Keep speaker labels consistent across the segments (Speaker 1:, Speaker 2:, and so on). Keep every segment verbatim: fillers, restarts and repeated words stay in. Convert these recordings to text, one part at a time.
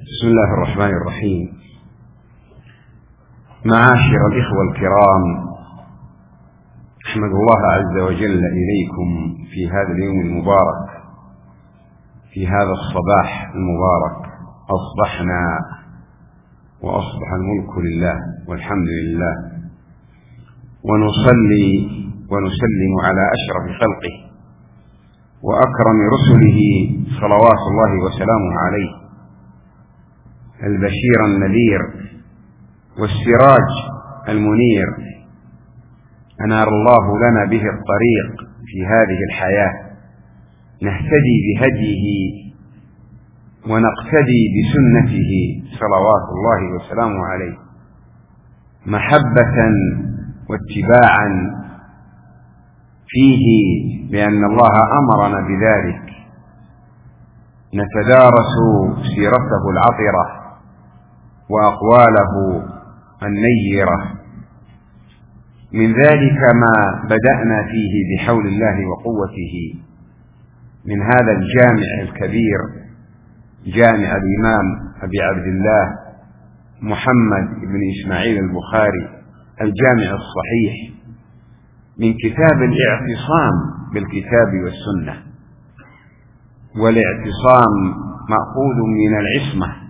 Speaker 1: بسم الله الرحمن الرحيم. معاشر الإخوة الكرام، أحمد الله عز وجل إليكم في هذا اليوم المبارك، في هذا الصباح المبارك. أصبحنا وأصبح الملك لله والحمد لله، ونصلي ونسلم على أشرف خلقه وأكرم رسله صلوات الله وسلامه عليه، البشير النذير والسراج المنير، أنار الله لنا به الطريق في هذه الحياة، نهتدي بهديه ونقتدي بسنته صلوات الله وسلامه عليه، محبة واتباعا فيه لأن الله أمرنا بذلك. نتدارس سيرته العطرة وأقواله النيرة. من ذلك ما بدأنا فيه بحول الله وقوته من هذا الجامع الكبير، جامع الإمام أبي عبد الله محمد بن إسماعيل البخاري، الجامع الصحيح، من كتاب الاعتصام بالكتاب والسنة. والاعتصام مأخوذ من العصمة،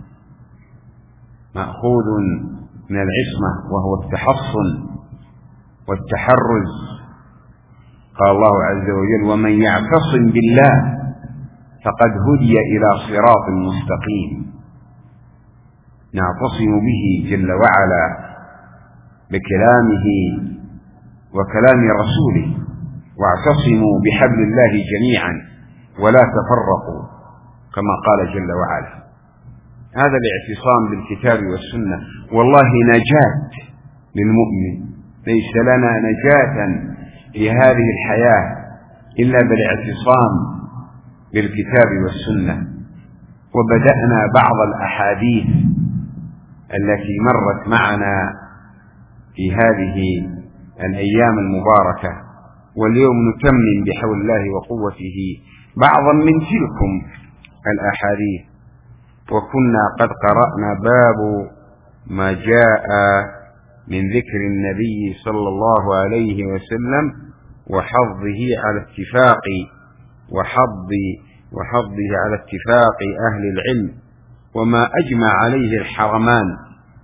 Speaker 1: مأخوذ من العصمة وهو التحصن والتحرز. قال الله عز وجل: ومن يعتصم بالله فقد هدي إلى صراط مستقيم. نعتصم به جل وعلا بكلامه وكلام رسوله، واعتصموا بحبل الله جميعا ولا تفرقوا، كما قال جل وعلا. هذا الاعتصام بالكتاب والسنة والله نجاة للمؤمن. ليس لنا نجاة في هذه الحياة إلا بالاعتصام بالكتاب والسنة. وبدأنا بعض الأحاديث التي مرت معنا في هذه الأيام المباركة، واليوم نتمم بحول الله وقوته بعضا من تلكم الأحاديث. وكنا قد قرأنا باب ما جاء من ذكر النبي صلى الله عليه وسلم وحظه على اتفاق وحظ وحظه على اتفاق أهل العلم وما أجمع عليه الحرمان.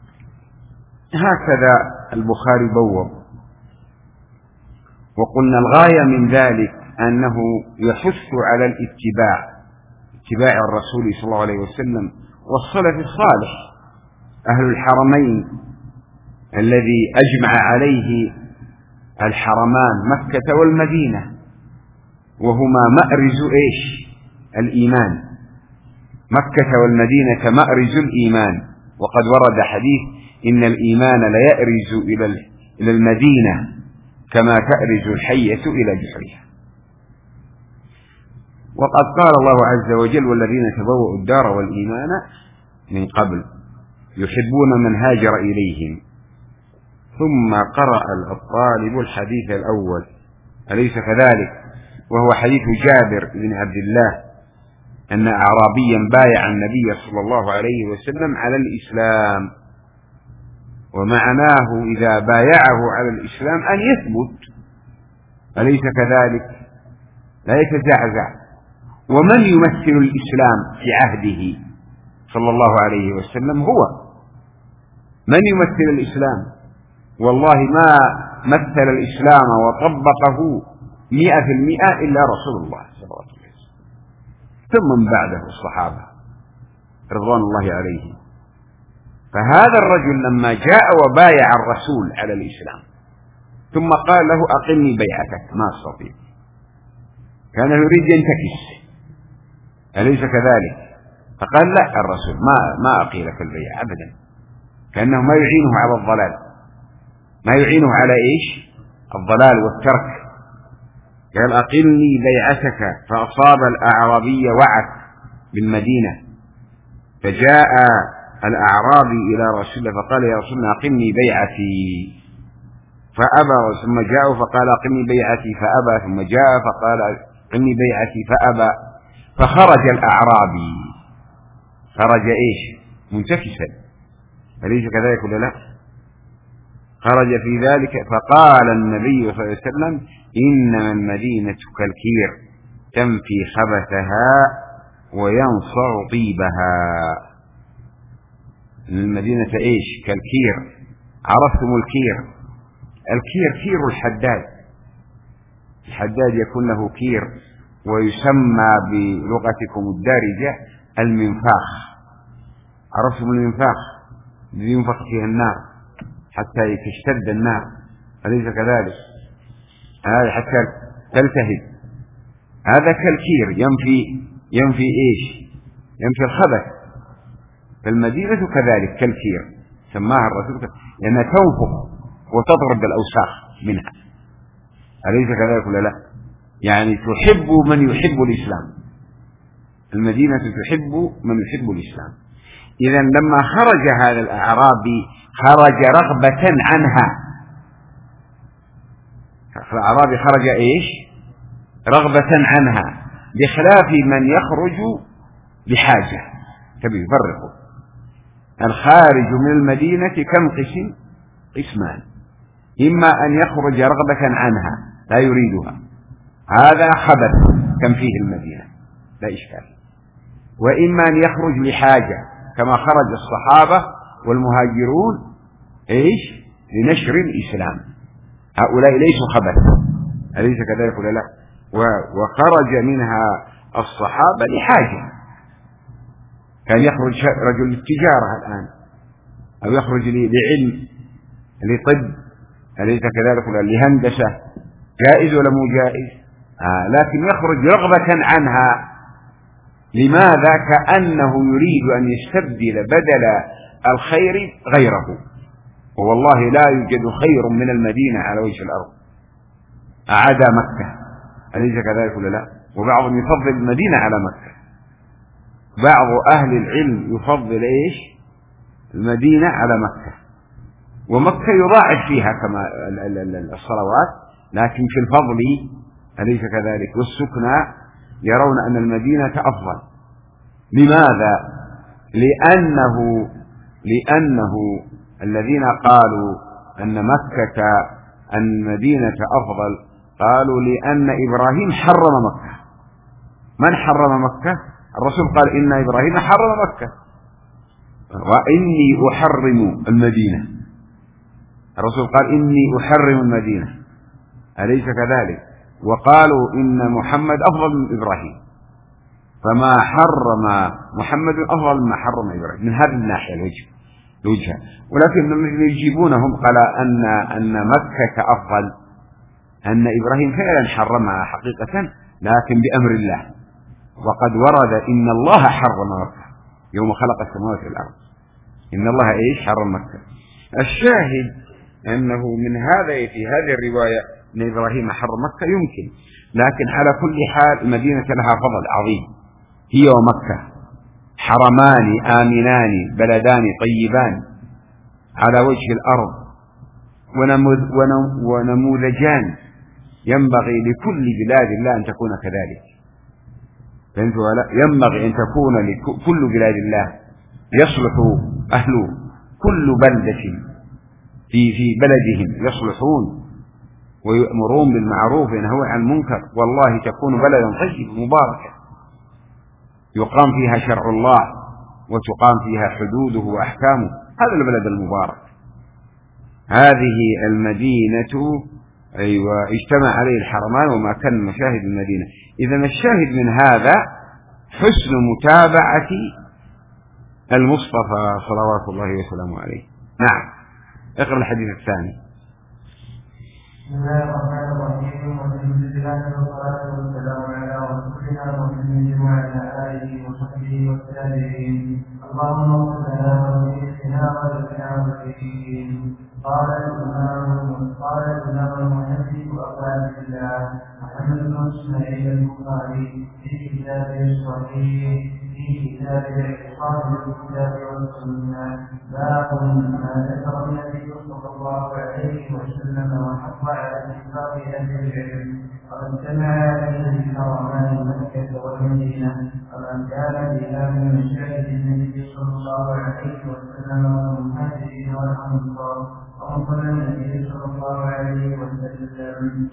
Speaker 1: هكذا البخاري بوب. وقلنا الغاية من ذلك أنه يحث على الاتباع، اتباع الرسول صلى الله عليه وسلم والسلف الصالح أهل الحرمين الذي أجمع عليه الحرمان مكة والمدينة، وهما مأرز إيش؟ الإيمان. مكة والمدينة مأرز الإيمان. وقد ورد حديث: إن الإيمان ليأرز إلى المدينة كما تأرز الحية إلى جحرها. وقد قال الله عز وجل: والذين تبوأوا الدار والإيمان من قبل يحبون من هاجر إليهم. ثم قرأ الطالب الحديث الأول، أليس كذلك؟ وهو حديث جابر بن عبد الله أن أعرابيا بايع النبي صلى الله عليه وسلم على الإسلام. ومعناه إذا بايعه على الإسلام أن يثبت، أليس كذلك؟ لا يتزعزع. ومن يمثل الإسلام في عهده صلى الله عليه وسلم؟ هو من يمثل الإسلام. والله ما مثل الإسلام وطبقه مئة في المئة إلا رسول الله صلى الله عليه وسلم، ثم من بعده الصحابة رضوان الله عليهم. فهذا الرجل لما جاء وبايع الرسول على الإسلام ثم قال له: أقمني بيعتك، ما استطيع، كان يريد ينتكس، أليس كذلك؟ فقال: لا، الرسول ما ما أقيلك البيع أبدا، كأنه ما يعينه على الضلال، ما يعينه على إيش؟ الضلال والترك. قال: أقلني بيعتك. فأصاب الأعرابي وعك بالمدينة، فجاء الأعرابي إلى رسول الله فقال: يا رسول الله أقلني بيعتي، فأبى. ثم جاء فقال: أقلني بيعتي، فأبى. ثم جاء فقال: أقلني بيعتي، فأبى. فخرج الأعرابي، خرج إيش؟ منتكسا، أليس كذلك ولا لا؟ خرج في ذلك فقال النبي صلى الله عليه وسلم إنما المدينة كالكير تنفي خبثها وينصع طيبها. المدينة إيش؟ كالكير. عرفتم الكير؟ الكير كير الحداد. الحداد يكون له كير، ويسمى بلغتكم الدارجة المنفاخ. عرفتم المنفاخ؟ ينفخ فيها النار حتى تشتد النار، أليس كذلك؟ هذا حتى تلتهب. هذا كالكير ينفي ينفي إيش؟ ينفي الخبث. فالمدينة كذلك كالكير سماها الرسول لأنها تنفخ وتضرب الأوساخ منها، أليس كذلك ولا لا؟ يعني تحب من يحب الإسلام. المدينة تحب من يحب الإسلام. إذا لما خرج هذا الأعرابي خرج رغبة عنها. الأعرابي خرج إيش؟ رغبة عنها، بخلاف من يخرج بحاجة. تبي يفرقوا الخارج من المدينة كم قسم؟ قسمان: إما أن يخرج رغبة عنها لا يريدها، هذا خبث تنفيه المدينة لا إشكال، وإما أن يخرج لحاجة كما خرج الصحابة والمهاجرون إيش؟ لنشر الإسلام. هؤلاء ليسوا خبث، أليس كذلك ولا لا؟ وخرج منها الصحابة لحاجة، كان يخرج رجل للتجارة الآن، أو يخرج لعلم لطب، أليس كذلك ولا لهندسة، جائز ولا مو جائز؟ آه لكن يخرج رغبة عنها. لماذا؟ كأنه يريد أن يستبدل بدل الخير غيره، والله لا يوجد خير من المدينة على وجه الأرض عدا مكة، أليس كذلك ولا لا؟ وبعضهم يفضل المدينة على مكة. بعض أهل العلم يفضل إيش؟ المدينة على مكة، ومكة يضاعف فيها كما الصلوات، لكن في الفضل أليس كذلك والسكنى يرون أن المدينة أفضل. لماذا؟ لأنه لأنه الذين قالوا أن مكة أن المدينة أفضل قالوا لأن إبراهيم حرم مكة. من حرم مكة؟ الرسول قال إن إبراهيم حرم مكة وإني أحرم المدينة. الرسول قال إني أحرم المدينة، أليس كذلك؟ وقالوا إن محمد أفضل من إبراهيم، فما حرم محمد أفضل مما حرم إبراهيم من هذه الناحية الوجه الوجهة. ولكن يجيبونهم قال أن أن مكة أفضل، أن إبراهيم فعلا حرمها حقيقة لكن بأمر الله، وقد ورد إن الله حرم مكة يوم خلق السماوات والأرض، إن الله إيش؟ حرم مكة. الشاهد أنه من هذا في هذه الرواية أن إبراهيم حرم مكة يمكن، لكن على كل حال المدينة لها فضل عظيم، هي ومكة حرمان آمنان بلدان طيبان على وجه الأرض، ونموذجان ينبغي لكل بلاد الله أن تكون كذلك. ينبغي أن تكون لكل بلاد الله يصلح أهل كل بلدة في في بلدهم يصلحون ويأمرون بالمعروف وينهون عن المنكر، والله تكون بلدا طيب مباركة يقام فيها شرع الله وتقام فيها حدوده وأحكامه. هذا البلد المبارك، هذه المدينة أيوة اجتمع عليه الحرمان وما كان مشاهد المدينة. إذا الشاهد من هذا حسن متابعة المصطفى صلوات الله وسلامه عليه. نعم، اقرأ الحديث الثاني.
Speaker 2: بسم الله الرحمن الرحيم، والحمد لله والصلاة والسلام على رسولنا محمد وعلى آله وصحبه والتابعين. اللهم اغفر لنا ولشيخنا ولنا وللمسلمين. قال الإمام قال الإمام المحدث أبو عبد الله محمد بن إسماعيل البخاري في كتابه الصحيح في كتاب الاعتصام بالكتاب والسنة باب ما ذكر النبي صلى الله عليه وسلم وحث على اتفاق أهل العلم ومن سمع إلى الحرمان مكة والمدينة ومن كان بها من مشاهد النبي صلى الله عليه وسلم والمهاجرين والأنصار ومن النبي صلى الله عليه وسلم.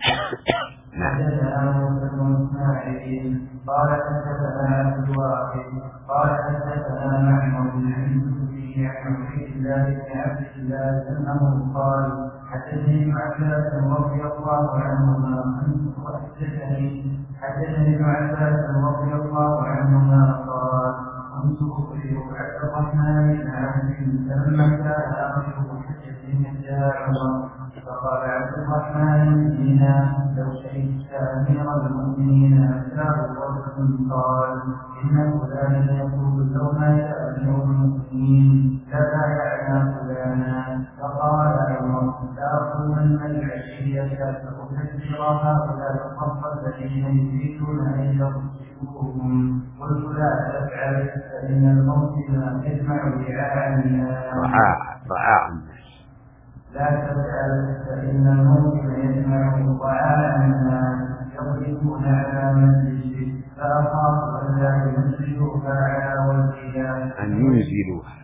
Speaker 2: حدثنا موسى بن اسماعيل قال حدثنا عبد الواحد قال حدثنا معمر بن عبد عن عبيد الله بن عبد الله انه قال حدثني ابن عباس رضي الله عنهما وحدثني حدثني ابن عباس رضي الله عنهما قال كنت اخبر عبد الرحمن بن عوف لما كان اخره حجه جاء عمر فقال عبد الرحمن بنا لو شهدت امير المؤمنين اتاه رجل قال ان فلانا يقول لو مات امير المؤمنين لبايعنا فلانا فقال عمر لاقومن العشيه فاكثر هؤلاء الصف الذين يريدون ان يغسلوهم قلت لا تفعل فان الموسم يجمع رعاء
Speaker 1: رعاء رعاء
Speaker 2: لا تفعل فإن الموت يجمع طعام الناس يضربون على مسجد فأخاف أن لا ينزلوها على وجهها
Speaker 1: أن ينزلوها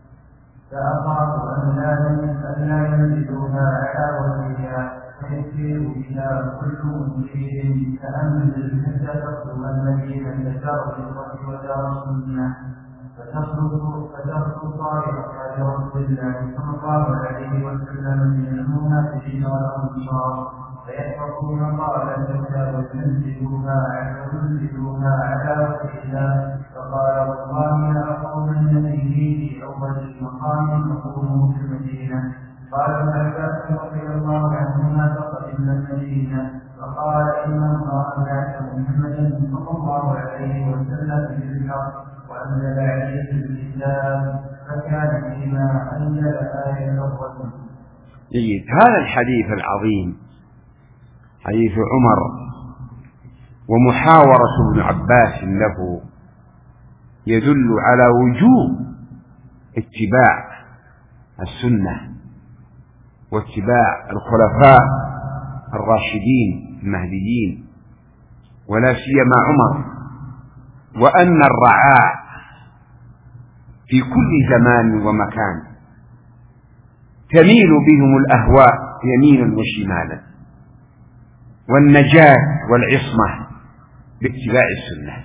Speaker 2: فأخاف أن لا ينزلوها على وجهها فيسير بها كل مسير فأنزل حتى تخرج المدينة ترى وترى السنة فتخرج فتخرج طائفة رسول الله صلى الله عليه وسلم من المنافقين والأنصار فيتركون قال تنزلوها تنزلوها على وجهها فقال والله لأقومن به في أول المقام تقوموا في المدينة. قال ابن عباس رضي الله عنهما فقدمنا المدينة فقال إن الله بعث محمدا صلى الله عليه وسلم بالحق وأنزل عليه الكتاب فكان فيما أنزل آية الرسل.
Speaker 1: جيد. هذا الحديث العظيم حديث عمر ومحاورة ابن عباس له يدل على وجوب اتباع السنة واتباع الخلفاء الراشدين المهديين ولا سيما عمر، وأن الرعاع في كل زمان ومكان تميل بهم الأهواء يمينا وشمالا، والنجاة والعصمة باتباع السنة،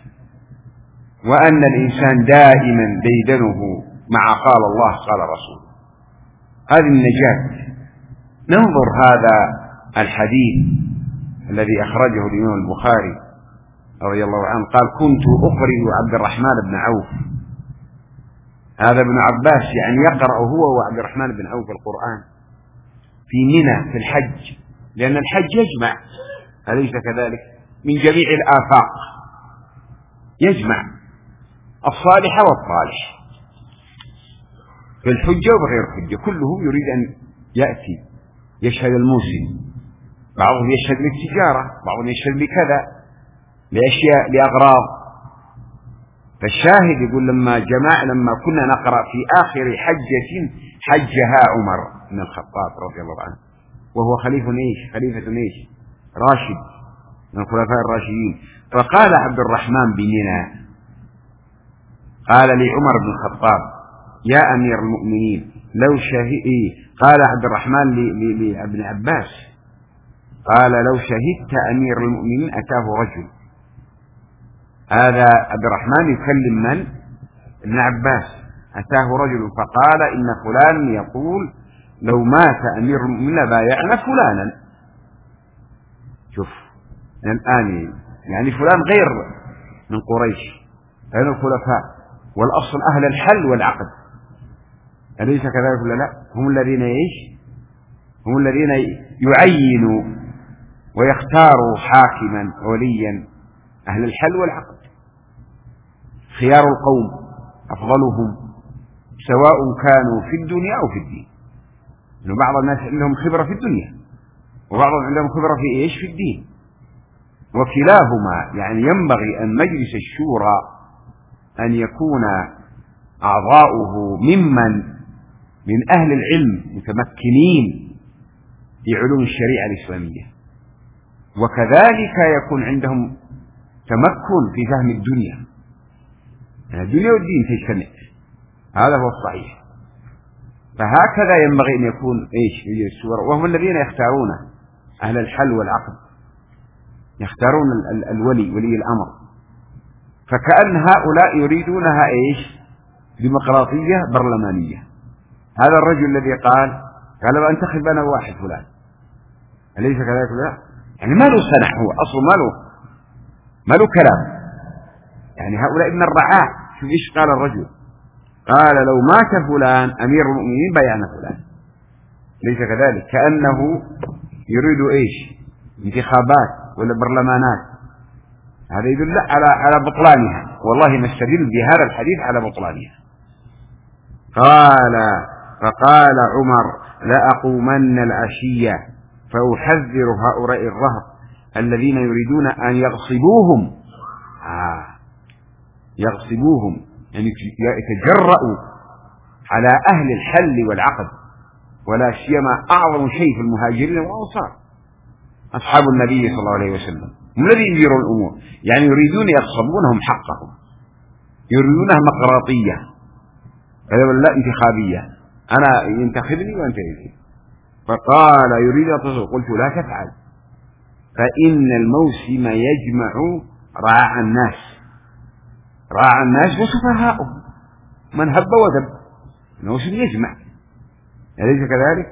Speaker 1: وأن الإنسان دائما ديدنه مع قال الله قال رسول، هذه النجاة. ننظر هذا الحديث الذي أخرجه الإمام البخاري رضي الله عنه قال كنت أقرئ عبد الرحمن بن عوف. هذا ابن عباس يعني يقرأ هو وعبد الرحمن بن عوف القرآن في منى في الحج، لأن الحج يجمع أليس كذلك من جميع الآفاق، يجمع الصالح والطالح في الحجة وغير الحجة، كله يريد أن يأتي يشهد الموسم، بعضهم يشهد للتجارة، بعضهم يشهد لكذا لأشياء لأغراض. فالشاهد يقول لما جماع لما كنا نقرأ في آخر حجة حجها عمر بن الخطاب رضي الله عنه وهو خليفة إيش خليفة إيش راشد من الخلفاء الراشدين، فقال عبد الرحمن بن منى قال لعمر بن الخطاب يا أمير المؤمنين لو شهدت، قال عبد الرحمن لابن عباس قال لو شهدت أمير المؤمنين أتاه رجل. هذا عبد الرحمن يكلم من؟ ابن عباس. أتاه رجل فقال إن فلان يقول لو مات أمير المؤمنين بايعنا فلانا. شوف الآن يعني فلان غير من قريش غير الخلفاء، والأصل أهل الحل والعقد أليس كذلك ولا لا؟ هم الذين يعيش هم الذين يعينوا ويختاروا حاكما وليا أهل الحل والعقد، خيار القوم أفضلهم سواء كانوا في الدنيا أو في الدين، إنه بعض الناس عندهم خبرة في الدنيا وبعضهم عندهم خبرة في إيش في الدين، وكلاهما يعني ينبغي أن مجلس الشورى أن يكون أعضاؤه ممن من أهل العلم متمكنين في علوم الشريعة الإسلامية، وكذلك يكون عندهم تمكن في فهم الدنيا، يعني الدنيا والدين تجتمع، هذا هو الصحيح. فهكذا ينبغي أن يكون إيش السورة، وهم الذين يختارون أهل الحل والعقد، يختارون الولي ولي الأمر. فكأن هؤلاء يريدونها إيش ديمقراطية برلمانية. هذا الرجل الذي قال قال انتخب أنا واحد فلان، أليس كذلك؟ لا، يعني ما له صنع، هو أصله ما له ما له كلام. يعني هؤلاء من الرعاع. شوف إيش قال الرجل، قال لو مات فلان أمير المؤمنين بايعنا فلان، ليس كذلك؟ كأنه يريد إيش انتخابات ولا برلمانات. هذا يدل على على بطلانها، والله نستدل بهذا الحديث على بطلانها. قال فقال عمر لأقومن العشية فأحذر هؤلاء الرهط الذين يريدون أن يغصبوهم آه يغصبوهم يعني يتجرؤوا على أهل الحل والعقد، ولا سيما أعظم شيء في المهاجرين والأنصار أصحاب النبي صلى الله عليه وسلم، هم الذين يديرون الأمور، يعني يريدون يغصبونهم حقهم، يريدونها مقراطية لا انتخابية، أنا ينتخبني وأنت يجي. فقال يريد أن تصل، قلت لا تفعل، فإن الموسم يجمع رعاع الناس، رعاع الناس وسفهاؤهم، من هب ودب، الموسم يجمع، أليس كذلك؟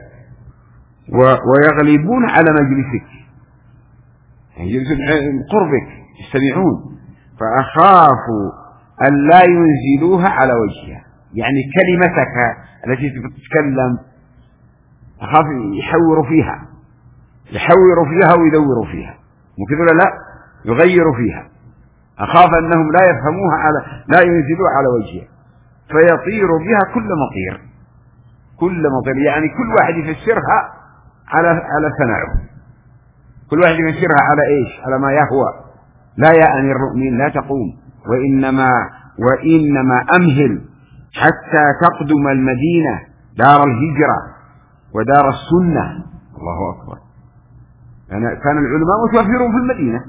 Speaker 1: ويغلبون على مجلسك، يجلسون قربك يستمعون، فأخاف أن لا ينزلوها على وجهها، يعني كلمتك التي تتكلم أخاف يحوروا فيها، يحوروا فيها ويدوروا فيها، ممكن ولا لا يغيروا فيها، أخاف أنهم لا يفهموها على لا ينزلوها على وجهها، فيطير بها كل مطير، كل مطير، يعني كل واحد يفسرها على على سمعه، كل واحد يفسرها على إيش؟ على ما يهوى. لا يا أمير المؤمنين لا تقوم، وإنما وإنما أمهل حتى تقدم المدينة دار الهجرة ودار السنة. الله أكبر. يعني كان العلماء متوفرون في المدينة،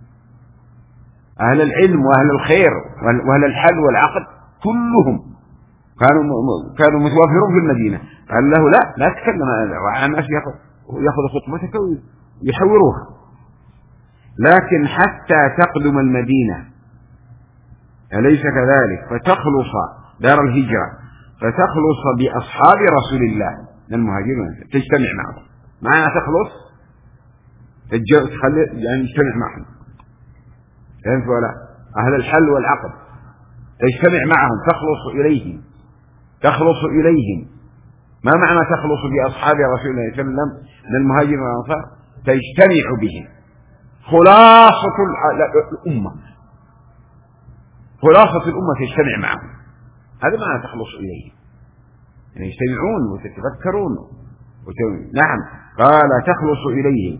Speaker 1: أهل العلم وأهل الخير وأهل الحل والعقد كلهم كانوا كانوا متوفرون في المدينة. قال له لا لا تتكلم، رعاع الناس يأخذ خطبتك ويحوروها، لكن حتى تقدم المدينة، أليس كذلك؟ فتخلص دار الهجرة، فتخلص بأصحاب رسول الله من المهاجرين، تجتمع معهم، معنى تخلص تخلي يعني تجتمع معهم، فهمت ولا؟ أهل الحل والعقد تجتمع معهم، تخلص إليهم، تخلص إليهم. ما معنى تخلص بأصحاب رسول الله صلى الله عليه وسلم من المهاجرين والأنصار؟ تجتمع بهم، خلاصة الأمة، خلاصة الأمة تجتمع معهم، هذا معنى تخلص إليه، يعني يجتمعون وتتذكرون وت... نعم. قال تخلص إليه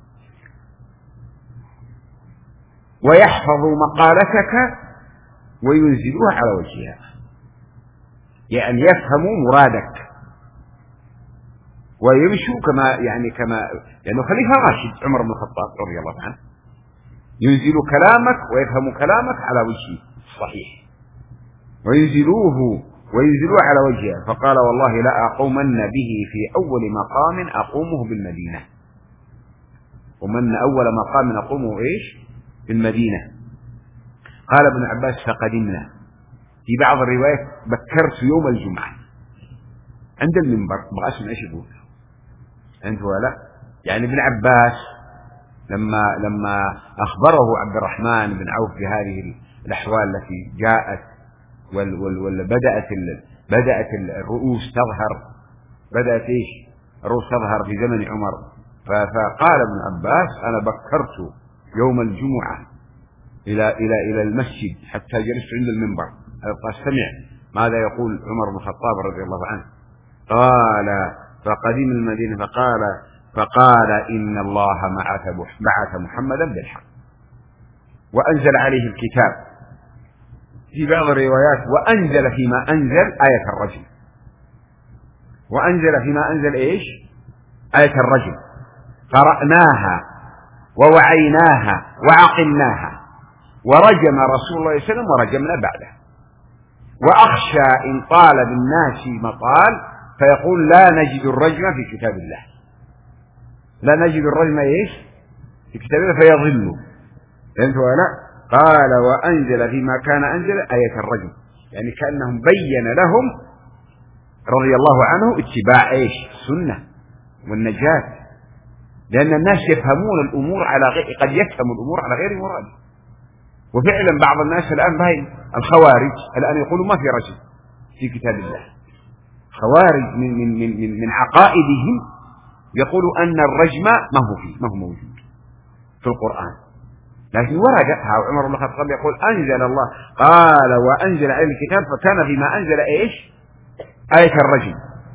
Speaker 1: ويحفظ مقالتك وينزلوها على وجهها، يعني يفهموا مرادك ويمشوا كما يعني كما لأنه خليفة راشد عمر بن الخطاب رضي الله عنه، ينزل كلامك ويفهم كلامك على وجهه الصحيح، وينزلوه وينزلوه على وجهه. فقال والله لا أقومن به في أول مقام أقومه بالمدينة، ومن أول مقام أقومه إيش بالمدينة. قال ابن عباس فقدمنا، في بعض الروايات بكرت يوم الجمعة عند المنبر، ما أسمع إيش يقول أنت ولا يعني. ابن عباس لما لما أخبره عبد الرحمن بن عوف بهذه الأحوال التي جاءت وبدأت بدأت الرؤوس تظهر، بدأت إيش الرؤوس تظهر في زمن عمر، فقال ابن عباس أنا بكرت يوم الجمعة إلى إلى إلى المسجد حتى جلست عند المنبر فاستمع ماذا يقول عمر بن الخطاب رضي الله عنه. قال فقدم المدينة فقال فقال إن الله بعث محمدا بالحق وأنزل عليه الكتاب، في بعض الروايات وأنزل فيما أنزل آية الرجم، وأنزل فيما أنزل إيش آية الرجم، قرأناها ووعيناها وعقلناها، ورجم رسول الله صلى الله عليه وسلم ورجمنا بعده. وأخشى إن طال بالناس مطال فيقول لا نجد الرجم في كتاب الله، لا نجد الرجم إيش في كتاب الله فيضل. فهمت ولا؟ قال وأنزل فيما كان أنزل آية الرجم، يعني كأنهم بين لهم رضي الله عنه اتباع إيش السنة والنجاة، لأن الناس يفهمون الأمور على غير، قد يفهم الأمور على غير مراد. وفعلا بعض الناس الآن باين الخوارج الآن يقولوا ما في رجم في كتاب الله. خوارج من من من من, من عقائدهم يقولوا أن الرجم ما هو فيه، ما هو موجود في القرآن، لكن ورد. عمر بن الخطاب يقول أنزل الله قال وأنزل عليه الكتاب، فكان فيما أنزل إيش آية الرجم.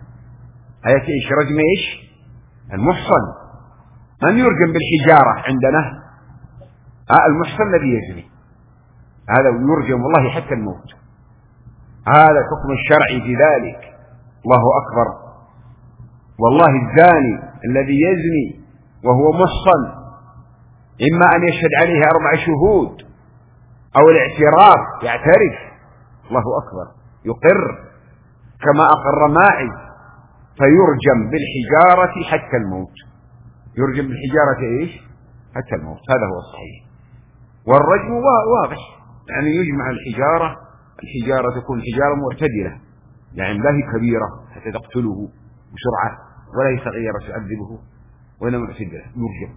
Speaker 1: آية إيش رجم إيش المحصن، من يرجم بالحجارة عندنا آه المحصن الذي يزني، هذا يرجم والله حتى الموت. هذا حكم الشرعي في ذلك. الله أكبر. والله الزاني الذي يزني وهو محصن إما أن يشهد عليه أربع شهود أو الاعتراف يعترف، الله أكبر، يقر كما أقر ماعز، فيرجم بالحجارة حتى الموت. يرجم بالحجارة إيش حتى الموت، هذا هو الصحيح. والرجم واضح، يعني يجمع الحجارة، الحجارة تكون حجارة معتدلة، يعني لا هي كبيرة حتى تقتله بسرعة ولا هي صغيرة تعذبه، وإنما معتدلة يرجم.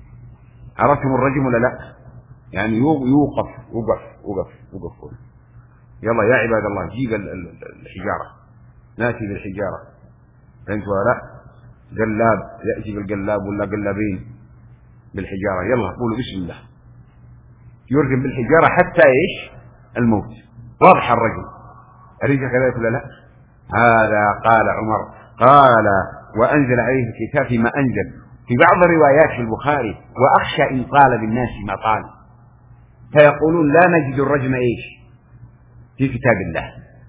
Speaker 1: عرفتم الرجم ولا لا؟ يعني يوقف وقف وقف وقف. يلا يا عباد الله جيب الحجارة، ناتي بالحجارة، فهمت ولا لا؟ قلاب يأتي بالقلاب ولا قلابين بالحجارة، يلا قولوا بسم الله. يرجم بالحجارة حتى إيش الموت. واضح الرجل أريد كذلك ولا لا؟ هذا قال عمر قال وأنزل عليه الكتاب فيما أنزل. في بعض الروايات في البخاري وأخشى إن طال بالناس ما طال فيقولون لا نجد الرجم إيش في كتاب الله،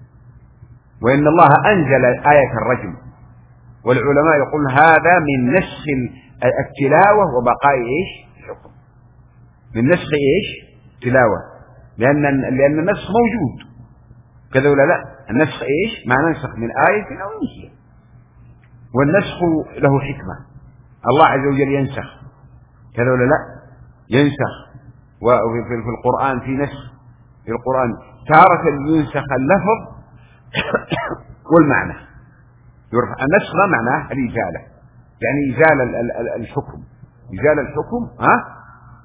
Speaker 1: وإن الله أنزل آية الرجم. والعلماء يقول هذا من نسخ التلاوة وبقاء إيش الحكم، من نسخ إيش تلاوة، لأن لأن النسخ موجود كذا ولا لا؟ النسخ إيش ما ننسخ من آية أو ننسخ، والنسخ له حكمة. الله عز وجل ينسخ كذا ولا لا؟ ينسخ. وفي القرآن في نسخ، في القرآن تارة ينسخ اللفظ والمعنى يرفع. النسخ ما معناه الإزالة، يعني إزالة الحكم، إزالة الحكم ها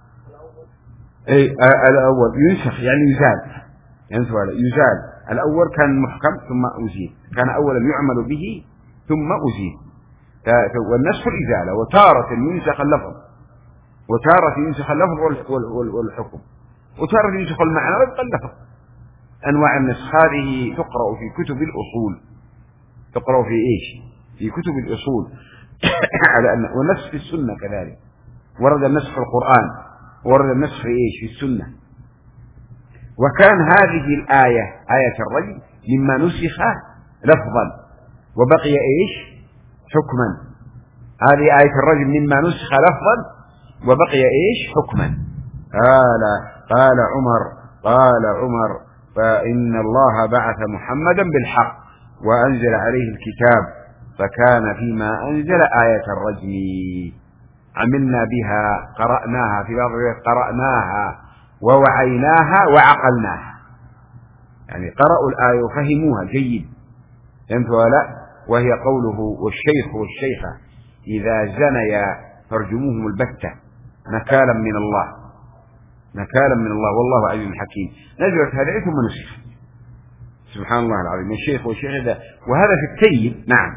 Speaker 1: أي الأول ينسخ يعني يزال، يعني يزال. الأول كان محكم ثم أزيل، كان أولا يعمل به ثم أزيل. والنسخ الإزالة. وتارة ينسخ اللفظ، وتارة ينسخ اللفظ والحكم، وتارة ينسخ المعنى ويبقى اللفظ. أنواع النسخ هذه تقرأ في كتب الأصول، تقرأ في إيش في كتب الأصول على أن والنسخ في السنة كذلك. ورد النسخ في القرآن، ورد النسخ في إيش في السنة. وكان هذه الآية آية الرجم مما نسخ لفظا وبقي إيش حكما. هذه آية الرجم مما نسخ لفظا وبقي إيش حكما. قال قال عمر قال عمر فإن الله بعث محمدا بالحق وأنزل عليه الكتاب، فكان فيما أنزل آية الرجم عملنا بها، قرأناها في بعض الروايات قرأناها ووعيناها وعقلناها، يعني قرأوا الآية وفهموها جيد، فهمت ولا؟ وهي قوله والشيخ والشيخة إذا زنيا فارجموهم البتة نكالا من الله، نكالا من الله والله عزيز حكيم. نزلت هذه ثم نسخ، سبحان الله العظيم. الشيخ والشيخة، وهذا في التيب. نعم.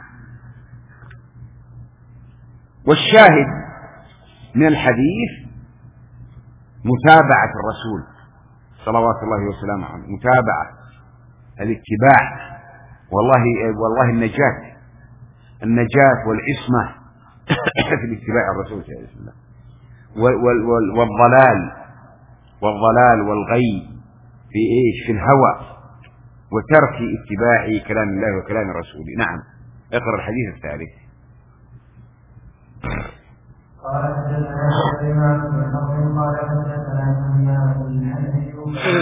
Speaker 1: والشاهد من الحديث متابعة الرسول صلوات الله وسلامه عليه، متابعة الاتباع، والله والله النجاة النجاة والعصمة في الاتباع الرسول صلى الله عليه وسلم، والضلال والضلال والغي في ايش في الهوى، وترك اتباع كلام الله وكلام رسوله. نعم. اقرأ الحديث الثالث.
Speaker 2: قال حدثنا سليمان بن حرب قال حدثنا سليمان بن حنبي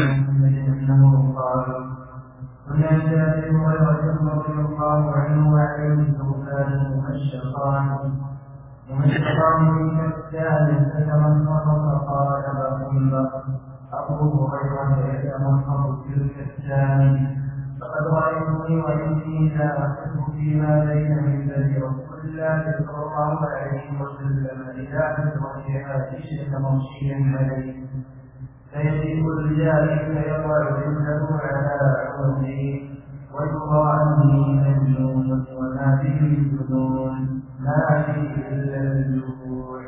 Speaker 2: انه قال كنا عند ابي هريره رضي الله عنه وعليه الزوجان ممشقان ممشقان من كتان فتمنصر فقال بخل ابو هريره يتمنصر في الكتان فقد رايتني واني لا احب فيما بين من ذي رسول الله صلى الله عليه وسلم اذا تتوجه عائشه مغشيا عليه فيجيء الرجال فيضع رجله على عوده ويرى عني مجنون وما به الجنون ما فيه الا الجوع.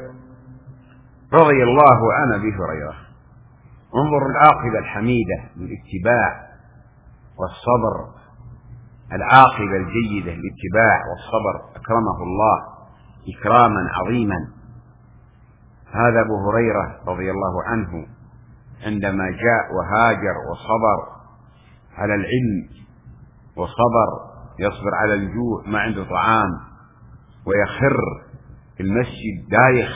Speaker 1: رضي الله عن ابي هريره. انظر العاقبه الحميده للاتباع والصبر، العاقبة الجيدة للاتباع والصبر أكرمه الله إكراما عظيما. هذا أبو هريرة رضي الله عنه عندما جاء وهاجر وصبر على العلم وصبر يصبر على الجوع، ما عنده طعام ويخر في المسجد دايخ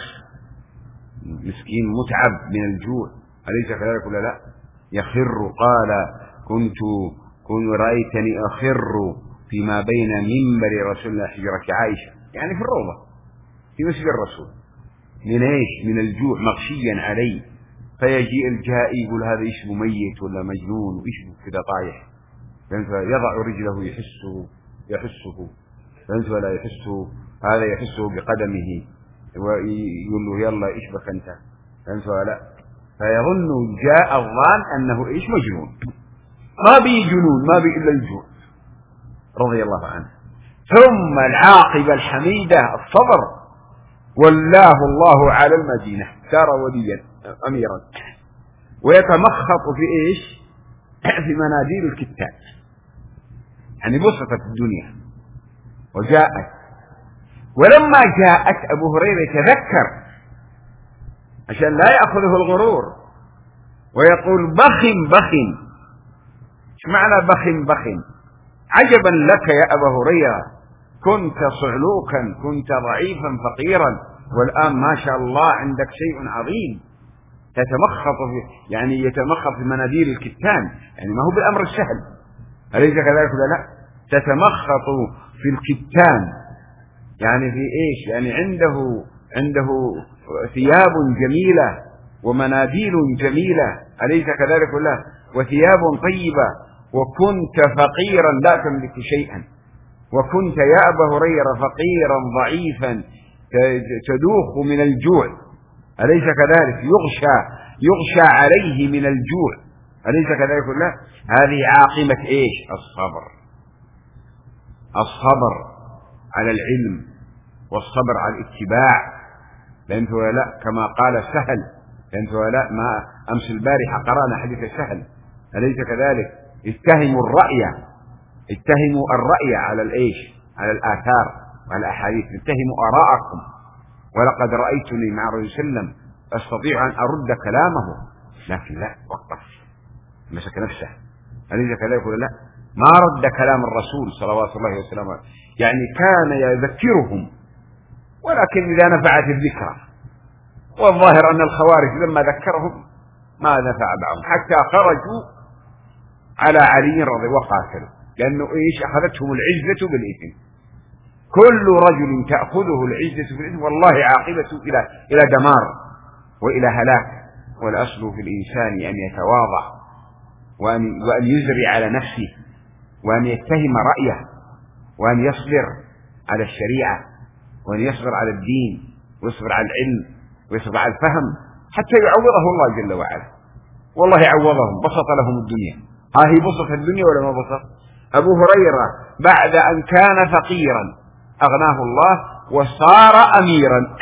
Speaker 1: مسكين متعب من الجوع، أليس كذلك ولا لا؟ يخر قال كنت كنت رأيتني أخر فيما بين منبر رسول الله حجرة عائشة، يعني في الروضة في مسجد الرسول، من ايش؟ من الجوع مغشيا عليه. فيجيء الجائي يقول هذا يشبه ميت ولا مجنون ويشبه كذا طايح، يضع رجله يحسه يحسه فأنت ولا يحسه، هذا يحسه بقدمه ويقول له يلا اشبك أنت فأنت ولا، فيظن جاء الظان أنه إيش مجنون، ما بي جنون ما بي إلا الجوع رضي الله عنه. ثم العاقبة الحميدة الصبر، ولاه الله على المدينة صار وليا أميرا ويتمخط في إيش؟ في مناديل الكتاب، يعني بسطت الدنيا وجاءت. ولما جاءت أبو هريرة يتذكر عشان لا يأخذه الغرور ويقول بخن بخن. ايش معنى بخن بخن؟ عجبا لك يا أبا هريرة، كنت صعلوكا كنت ضعيفا فقيرا والآن ما شاء الله عندك شيء عظيم تتمخط في، يعني يتمخط في مناديل الكتان، يعني ما هو بالأمر السهل، أليس كذلك ولا لا؟ تتمخط في الكتان يعني في إيش؟ يعني عنده عنده ثياب جميلة ومناديل جميلة، أليس كذلك ولا لا؟ وثياب طيبة، وكنت فقيرا لا تملك شيئا، وكنت يا أبا هريرة فقيرا ضعيفا تدوخ من الجوع، أليس كذلك؟ يغشى يغشى عليه من الجوع، أليس كذلك ولا لا؟ هذه عاقبة إيش؟ الصبر، الصبر على العلم والصبر على الاتباع، فهمت ولا لا؟ كما قال سهل، فهمت ولا لا؟ ما أمس البارحة قرأنا حديث سهل، أليس كذلك؟ اتهموا الرأي اتهموا الرأي على الإيش؟ على الآثار وعلى الأحاديث، اتهموا آراءكم، ولقد رأيتني مع الرسول صلى الله عليه وسلم أستطيع أن أرد كلامه، لكن لا، وقف مسك نفسه، أليس كذلك ولا لا؟ ما رد كلام الرسول صلوات الله وسلامه، يعني كان يذكرهم، ولكن إذا نفعت الذكرى، والظاهر أن الخوارج لما ذكرهم ما نفع بعضهم حتى خرجوا على علي رضي وقاتلوا، لأنه إيش؟ أخذتهم العزة بالإثم. كل رجل تأخذه العزة بالإثم والله عاقبته إلى إلى دمار وإلى هلاك. والأصل في الإنسان أن يتواضع وأن وأن يزري على نفسه وأن يتهم رأيه وأن يصبر على الشريعة وأن يصبر على الدين ويصبر على العلم ويصبر على الفهم حتى يعوضه الله جل وعلا. والله عوضهم، بسط لهم الدنيا. ها هي بسط الدنيا ولا ما بسط؟ أبو هريرة بعد أن كان فقيرا أغناه الله وصار أميرا.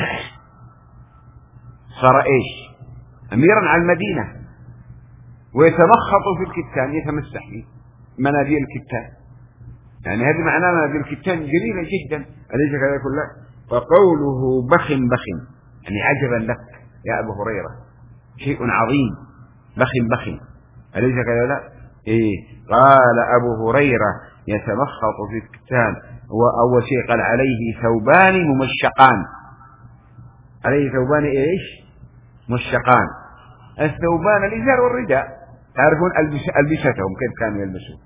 Speaker 1: صار إيش؟ أميرا على المدينة، ويتمخط في الكتان، يتمسح في مناديل الكتان، يعني هذه معناه مناديل الكتان جميلة جدا، أليس كذلك كله؟ فقوله بخن بخن يعني عجبا لك يا أبو هريرة، شيء عظيم، بخن بخن، أليس كذلك؟ إيه؟ قال أبو هريرة يتمخط في الكتان، وأول شيء قال عليه ثوبان ممشقان، عليه ثوبان إيش مشقان. الثوبان الإزار والرداء، تعرفون ألبستهم كيف كانوا يلبسون.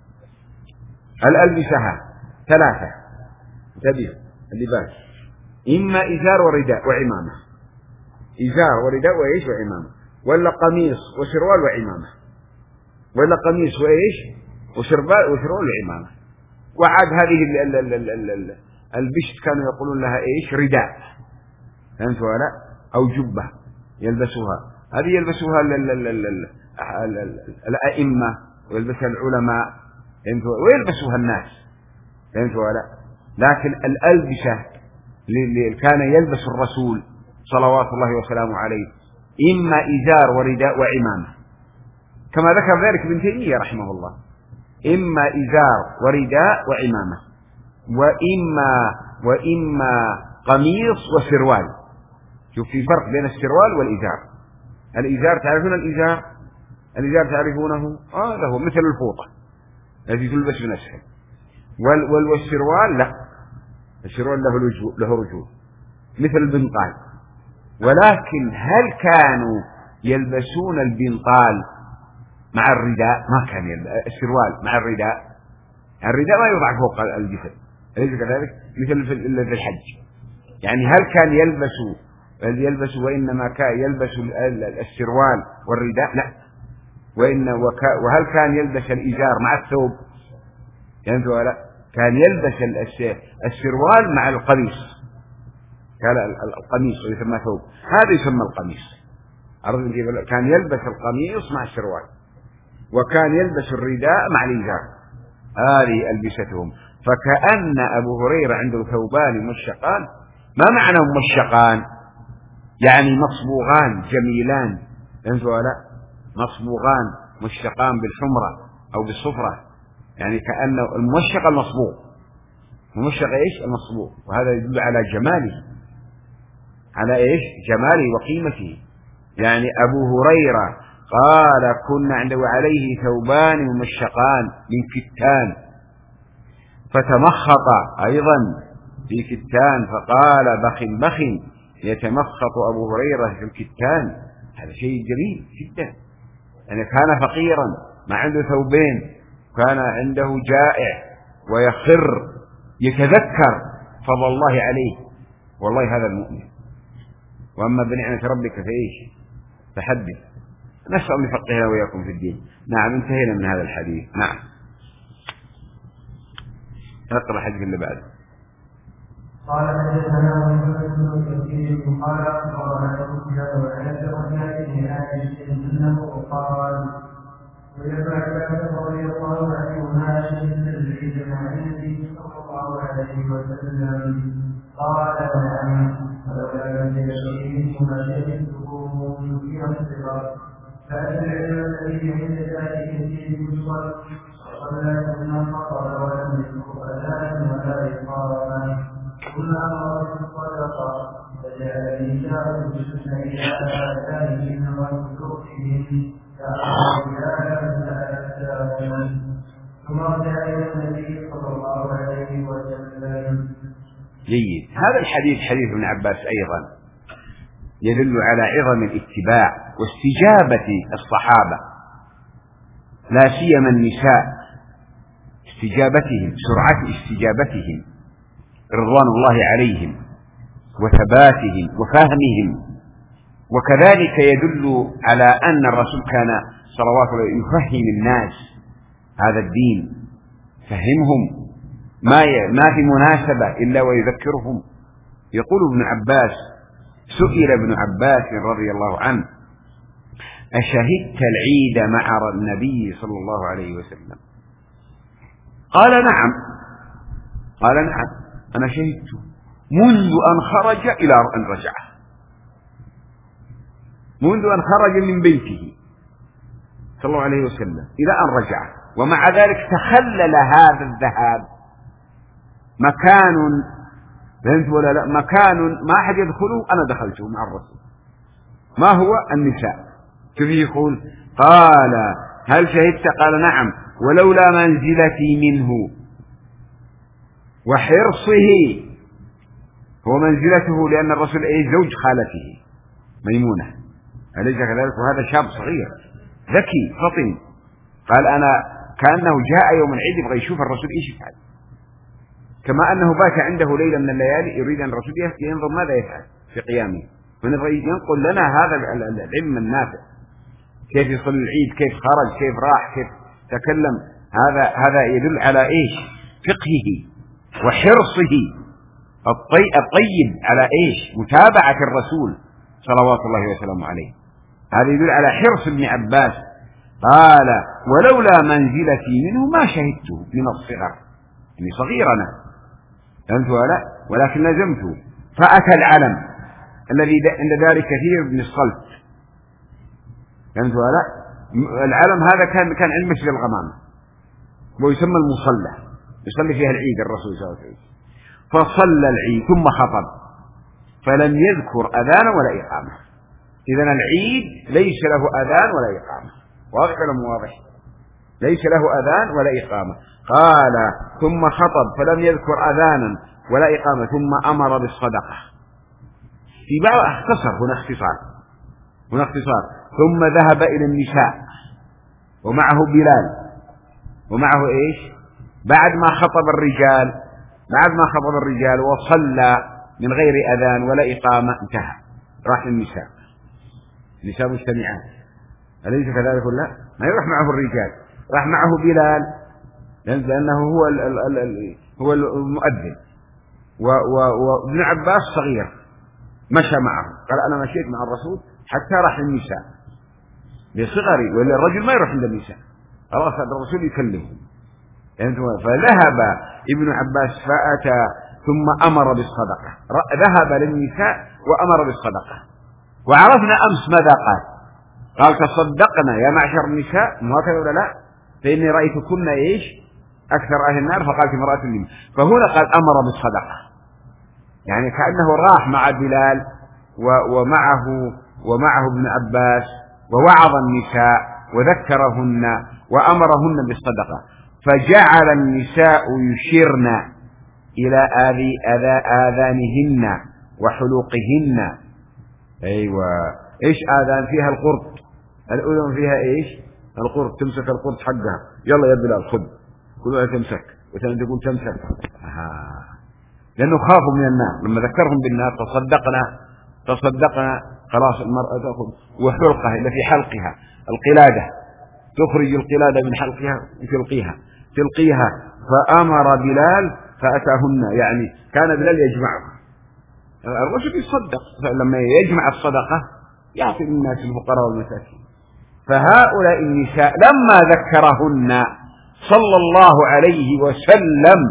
Speaker 1: الألبسة ثلاثة، انتبهوا اللباس، إما إزار ورداء وعمامة، إزار ورداء وإيش وعمامة، ولا قميص وشروال وعمامة، ولا قميص وإيش وشربال وشروال وعمامة. وعاد هذه ال ال ال ال ال البشت كانوا يقولون لها إيش رداء، فهمتوا ولا؟ أو جبة يلبسوها، هذه يلبسوها ال ال ال ال ال ال الأئمة ويلبسها العلماء، فهمتوا، ويلبسوها الناس، فهمتوا ولا؟ لكن الألبسة اللي كان يلبس الرسول صلوات الله وسلامه عليه إما إزار ورداء وعمامة، كما ذكر ذلك ابن تيمية رحمه الله، إما إزار ورداء وعمامة، وإما وإما قميص وسروال. شوف في فرق بين السروال والإزار. الإزار تعرفون الإزار؟ الإزار تعرفونه؟ آه له مثل الفوطة التي تلبس من أسفل، والسروال لا، السروال له رجول، له رجول مثل البنطال. ولكن هل كانوا يلبسون البنطال مع الرداء؟ ما كان يلبس السروال مع الرداء، الرداء ما يوضع فوق الجسد، أليس كذلك؟ مثل في الحج. يعني هل كان يلبسوا يلبسوا وإنما كان يلبسوا السروال والرداء؟ لا، وإن وكا وهل كان يلبس الإزار مع الثوب؟ يعني ولا كان يلبس السروال مع القميص، كان القميص يسمى ثوب، هذا يسمى القميص. كان يلبس القميص مع السروال، وكان يلبس الرداء مع الإزار، هذه ألبستهم. فكأن أبو هريرة عنده ثوبان مشقان. ما معنى مشقان؟ يعني مصبوغان جميلان، فهمتوا ولا؟ مصبوغان مشقان بالحمرة أو بالصفرة، يعني كأنه المشق المصبوغ، المشق إيش المصبوغ، وهذا يدل على جماله، على إيش جماله وقيمته. يعني أبو هريرة قال كنا عنده عليه ثوبان ممشقان من كتان، فتمخط أيضا في كتان، فقال بخ بخ يتمخط أبو هريرة في الكتان. هذا شيء جميل جدا، يعني كان فقيرا ما عنده ثوبين، كان عنده جائع ويخر يتذكر فضل الله عليه، والله هذا المؤمن. وأما بنعمة ربك فإيش فحدث. نسأل أن يفقهنا وإياكم في الدين. نعم، انتهينا من هذا الحديث. نعم، نقرأ الحديث اللي بعده.
Speaker 2: قال حدثنا محمد بن كثير قال أخبرنا سفيان وعن الرجاء بن عائشة أنه قال ويبع عباس رضي الله عنهما شهد العيد مع النبي صلى الله عليه وسلم. قال نعم، ولولا من شيء ما شهدته في الصغر، فأن العلم الذي عند ذلك فيه يصل وصلى ثم قطر ولم يذكر أذان ولا إقامة، ثم أمر بالصدقة فجعل الإنسان بسنة إلى آذانهم وسلوكهم ثم رجع إلى النبي صلى الله عليه وسلم.
Speaker 1: جيد. هذا الحديث حديث ابن عباس أيضا يدل على عظم الاتباع واستجابة الصحابة، لا سيما النساء، استجابتهم، سرعة استجابتهم رضوان الله عليهم وثباتهم وفهمهم. وكذلك يدل على أن الرسول كان صلوات الله يفهم الناس هذا الدين، فهمهم ما ما في مناسبة إلا ويذكرهم. يقول ابن عباس: سئل ابن عباس رضي الله عنه: أشهدت العيد مع النبي صلى الله عليه وسلم؟ قال: نعم. قال: نعم، أنا شهدت منذ أن خرج إلى أن رجع، منذ أن خرج من بيته صلى الله عليه وسلم إلى أن رجع. ومع ذلك تخلل هذا الذهاب مكان، فهمت ولا لا؟ مكان ما أحد يدخله، أنا دخلته مع الرسول. ما هو؟ النساء. كيف يقول؟ قال: هل شهدت؟ قال: نعم، ولولا منزلتي منه وحرصه، هو منزلته لأن الرسول أي زوج خالته ميمونة، أليس كذلك؟ وهذا شاب صغير ذكي فطن، قال أنا كأنه جاء يوم العيد يبغى يشوف الرسول إيش يفعل، كما أنه بات عنده ليلة من الليالي يريد أن الرسول ينظر ماذا يفعل في قيامه، ونبغى ينقل لنا هذا العلم النافع، كيف يصلي العيد، كيف خرج، كيف راح، كيف تكلم. هذا هذا يدل على إيش؟ فقهه وحرصه الطيب على إيش؟ متابعة الرسول صلوات الله وسلامه عليه. هذا يدل على حرص ابن عباس. قال ولولا منزلتي منه ما شهدته من الصغر، يعني صغيرنا فهمت ولا، ولكن لزمته. فأتى العلم الذي عند ذلك كثير من الصلت، فهمت ولا. العلم هذا كان كان عند مسجد الغمامة ويسمى المصلى، يصلي فيها العيد الرسول صلى الله عليه وسلم. فصلى العيد ثم خطب فلم يذكر أذان ولا إقامة. إذن العيد ليس له أذان ولا إقامة، واضح ولا واضح؟ ليس له أذان ولا إقامة. قال ثم خطب فلم يذكر أذانا ولا إقامة ثم أمر بالصدقة. في بعض اختصر، هنا اختصار هنا اختصار ثم ذهب إلى النساء ومعه بلال ومعه إيش؟ بعد ما خطب الرجال بعد ما خطب الرجال وصلى من غير أذان ولا إقامة انتهى، راح للنساء، النساء مجتمعات، أليس كذلك ولا؟ ما يروح معه الرجال، راح معه بلال لأنه هو ال ال ال هو المؤذن، وابن عباس صغير مشى معه، قال أنا مشيت مع الرسول حتى راح للنساء بصغري، ولا الرجل ما يروح عند النساء، خلاص الرسول يكلمه. فذهب ابن عباس فأتى ثم أمر بالصدقة، ذهب للنساء وأمر بالصدقة. وعرفنا أمس ماذا قال؟ قال تصدقنا يا معشر النساء، ما هكذا ولا لا؟ فإني رأيتكن إيش؟ أكثر أهل النار، فقالت امرأة لي. فهنا قال أمر بالصدقة، يعني كأنه راح مع بلال ومعه ومعه ابن عباس ووعظ النساء وذكرهن وأمرهن بالصدقة. فجعل النساء يشيرن إلى آذانهن وحلوقهن. أيوة، إيش آذان؟ فيها القرط، الأذن فيها إيش؟ القرط، تمسك القرط حقها، يلا يا بلال خذ، كلها تمسك، وثاني تقول تمسك. آه. لأنه خافوا من النار، لما ذكرهم بالنار تصدقنا تصدقنا خلاص المرأة تأخذ. وحلقها اللي في حلقها القلادة، تخرج القلادة من حلقها وتلقيها تلقيها فأمر بلال فأتاهن، يعني كان بلال يجمعها، الرجل يصدق، فلما يجمع الصدقة يعطي الناس الفقراء والمساكين. فهؤلاء النساء لما ذكرهن صلى الله عليه وسلم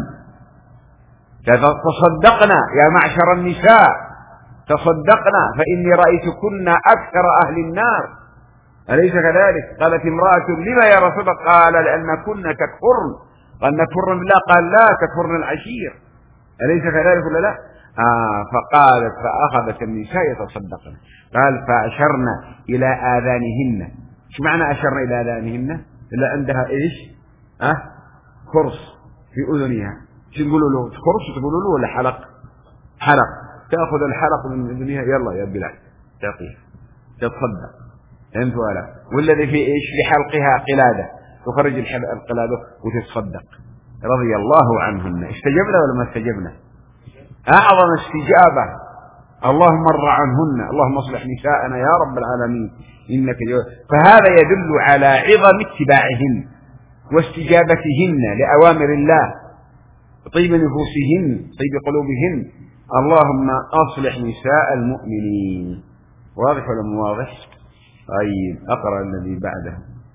Speaker 1: تصدقنا يا معشر النساء، تصدقنا فإني رأيتكن أكثر أهل النار، أليس كذلك؟ قالت امرأة لما يا رسول الله؟ قال لأنكن تكفرن. قال نكفرن بالله؟ قال لا، تكفرن العشير، أليس كذلك ولا لا؟ آه. فقالت فأخذت النساء يتصدقن، قال فأشرنا إلى آذانهن. شو معنى أشرنا إلى آذانهن؟ إلا عندها إيش؟ أه؟ خرص في أذنها. شو تقولوا له؟ خرص تقولوا له ولا حلق؟ حلق، تأخذ الحلق من أذنها، يلا يا بلال تعطيه تتصدق، فهمت ولا؟ والذي في إيش؟ في حلقها قلادة، تخرج القلادة وتتصدق. رضي الله عنهن. استجبنا ولا ما استجبنا؟ أعظم استجابة، اللهم ارض عنهن، اللهم اصلح نساءنا يا رب العالمين إنك جواد. فهذا يدل على عظم اتباعهن واستجابتهن لأوامر الله، طيب نفوسهن، طيب قلوبهن. اللهم أصلح نساء المؤمنين. واضح ولا مو واضح؟ طيب أقرأ الذي بعده.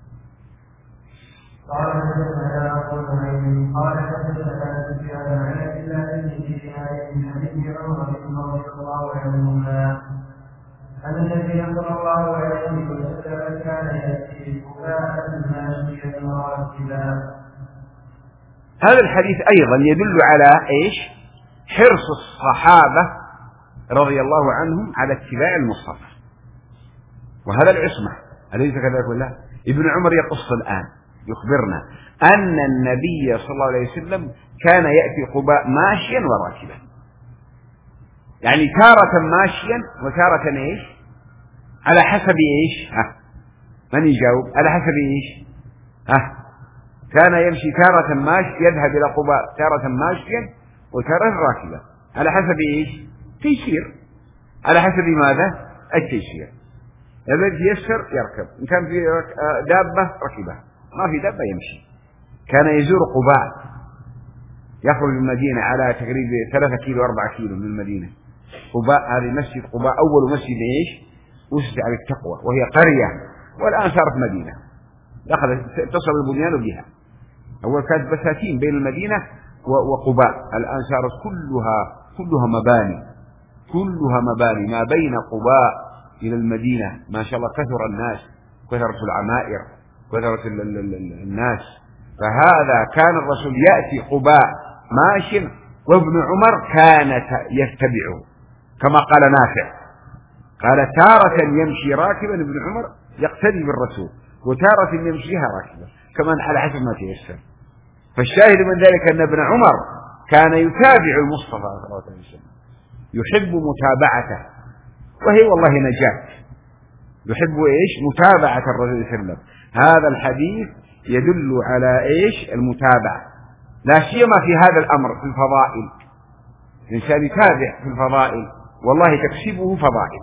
Speaker 2: قال حدثنا أبو نعيم قال حدثنا سفيان عن عبد الله بن دينار بن حديث عمر رضي الله عنهما أن النبي صلى الله عليه وسلم كان يأتي بكاء ماشيا راكبا.
Speaker 1: هذا الحديث أيضا يدل على إيش؟ حرص الصحابة رضي الله عنهم على اتباع المصطفى، وهذا العصمة، أليس كذلك ولا؟ ابن عمر يقص الآن يخبرنا أن النبي صلى الله عليه وسلم كان يأتي قباء ماشيا وراكبا. يعني تارة ماشيا وتارة إيش؟ على حسب إيش؟ ها من يجاوب؟ على حسب إيش؟ ها كان يمشي تارة ماشي يذهب إلى قباء تارة ماشيا وتارة راكبا على حسب إيش؟ تيسير. على حسب ماذا؟ التيسير. إذا تيسر يركب، إن كان في دابة ركبها، ما في دابة يمشي. كان يزور قباء، يخرج من المدينة على تقريبا ثلاثة كيلو أربعة كيلو من المدينة. قباء هذه مسجد قباء أول مسجد إيش؟ أسس على التقوى، وهي قرية والآن صارت مدينة، دخل اتصل البنيان بها. أول كانت بساتين بين المدينة وقباء، الآن صارت كلها كلها مباني، كلها مباني. ما بين قباء إلى المدينة ما شاء الله كثر الناس، كثرت العمائر، كثرت الناس. فهذا كان الرسول يأتي قباء ماشٍ، وابن عمر كان يتبعه كما قال نافع، قال تارة يمشي راكبا ابن عمر يقتدي بالرسول، وتارة يمشيها راكبا، كمان على حسب ما تيسر. فالشاهد من ذلك أن ابن عمر كان يتابع المصطفى صلى الله عليه وسلم، يحب متابعته، وهي والله نجاة. يحب إيش؟ متابعة الرسول صلى الله عليه وسلم. هذا الحديث يدل على إيش؟ المتابعة، لا سيما في هذا الأمر في الفضائل. الإنسان يتابع في الفضائل والله تكسبه فضائل،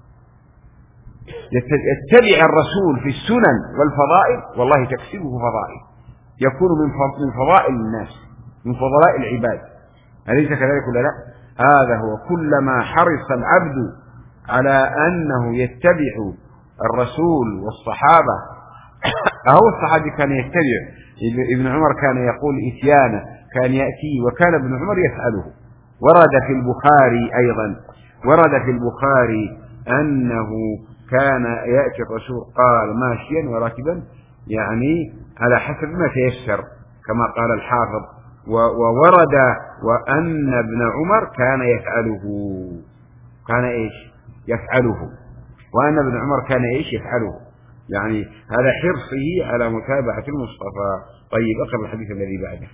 Speaker 1: يتبع الرسول في السنن والفضائل والله تكسبه فضائل، يكون من فضائل الناس، من فضلاء العباد. أليس كذلك ولا لا؟ هذا هو. كلما حرص العبد على أنه يتبع الرسول والصحابة، أهو الصحابي كان يتبع. ابن عمر كان يقول إتيانا، كان يأتي، وكان ابن عمر يسأله. ورد في البخاري أيضا، ورد في البخاري أنه كان يأتي الرسول قال ماشيا وراكبا، يعني على حسب ما تيسر كما قال الحافظ. وورد وأن ابن عمر كان يفعله، كان إيش؟ يفعله، وأن ابن عمر كان إيش؟ يفعله. يعني هذا حرصه على متابعة المصطفى. طيب أقرأ الحديث الذي بعده.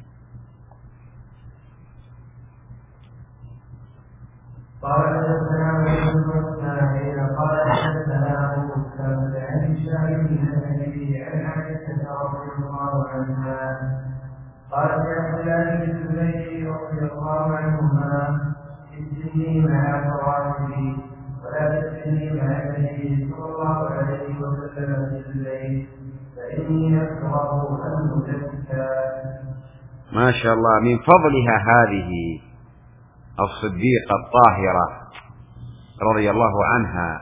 Speaker 2: قال حدثنا محمد بن اسماعيل قال حدثنا ابو اسامه عن هشام بن النبي عن عائشه رضي الله عنها قالت عبد الله بن الزبير رضي الله عنهما اتني مع صواحبي ولا تفتني مع النبي صلى الله عليه وسلم في الليل فاني اكره ان ازكى.
Speaker 1: ما شاء الله. من فضلها هذه الصديقة الطاهرة رضي الله عنها،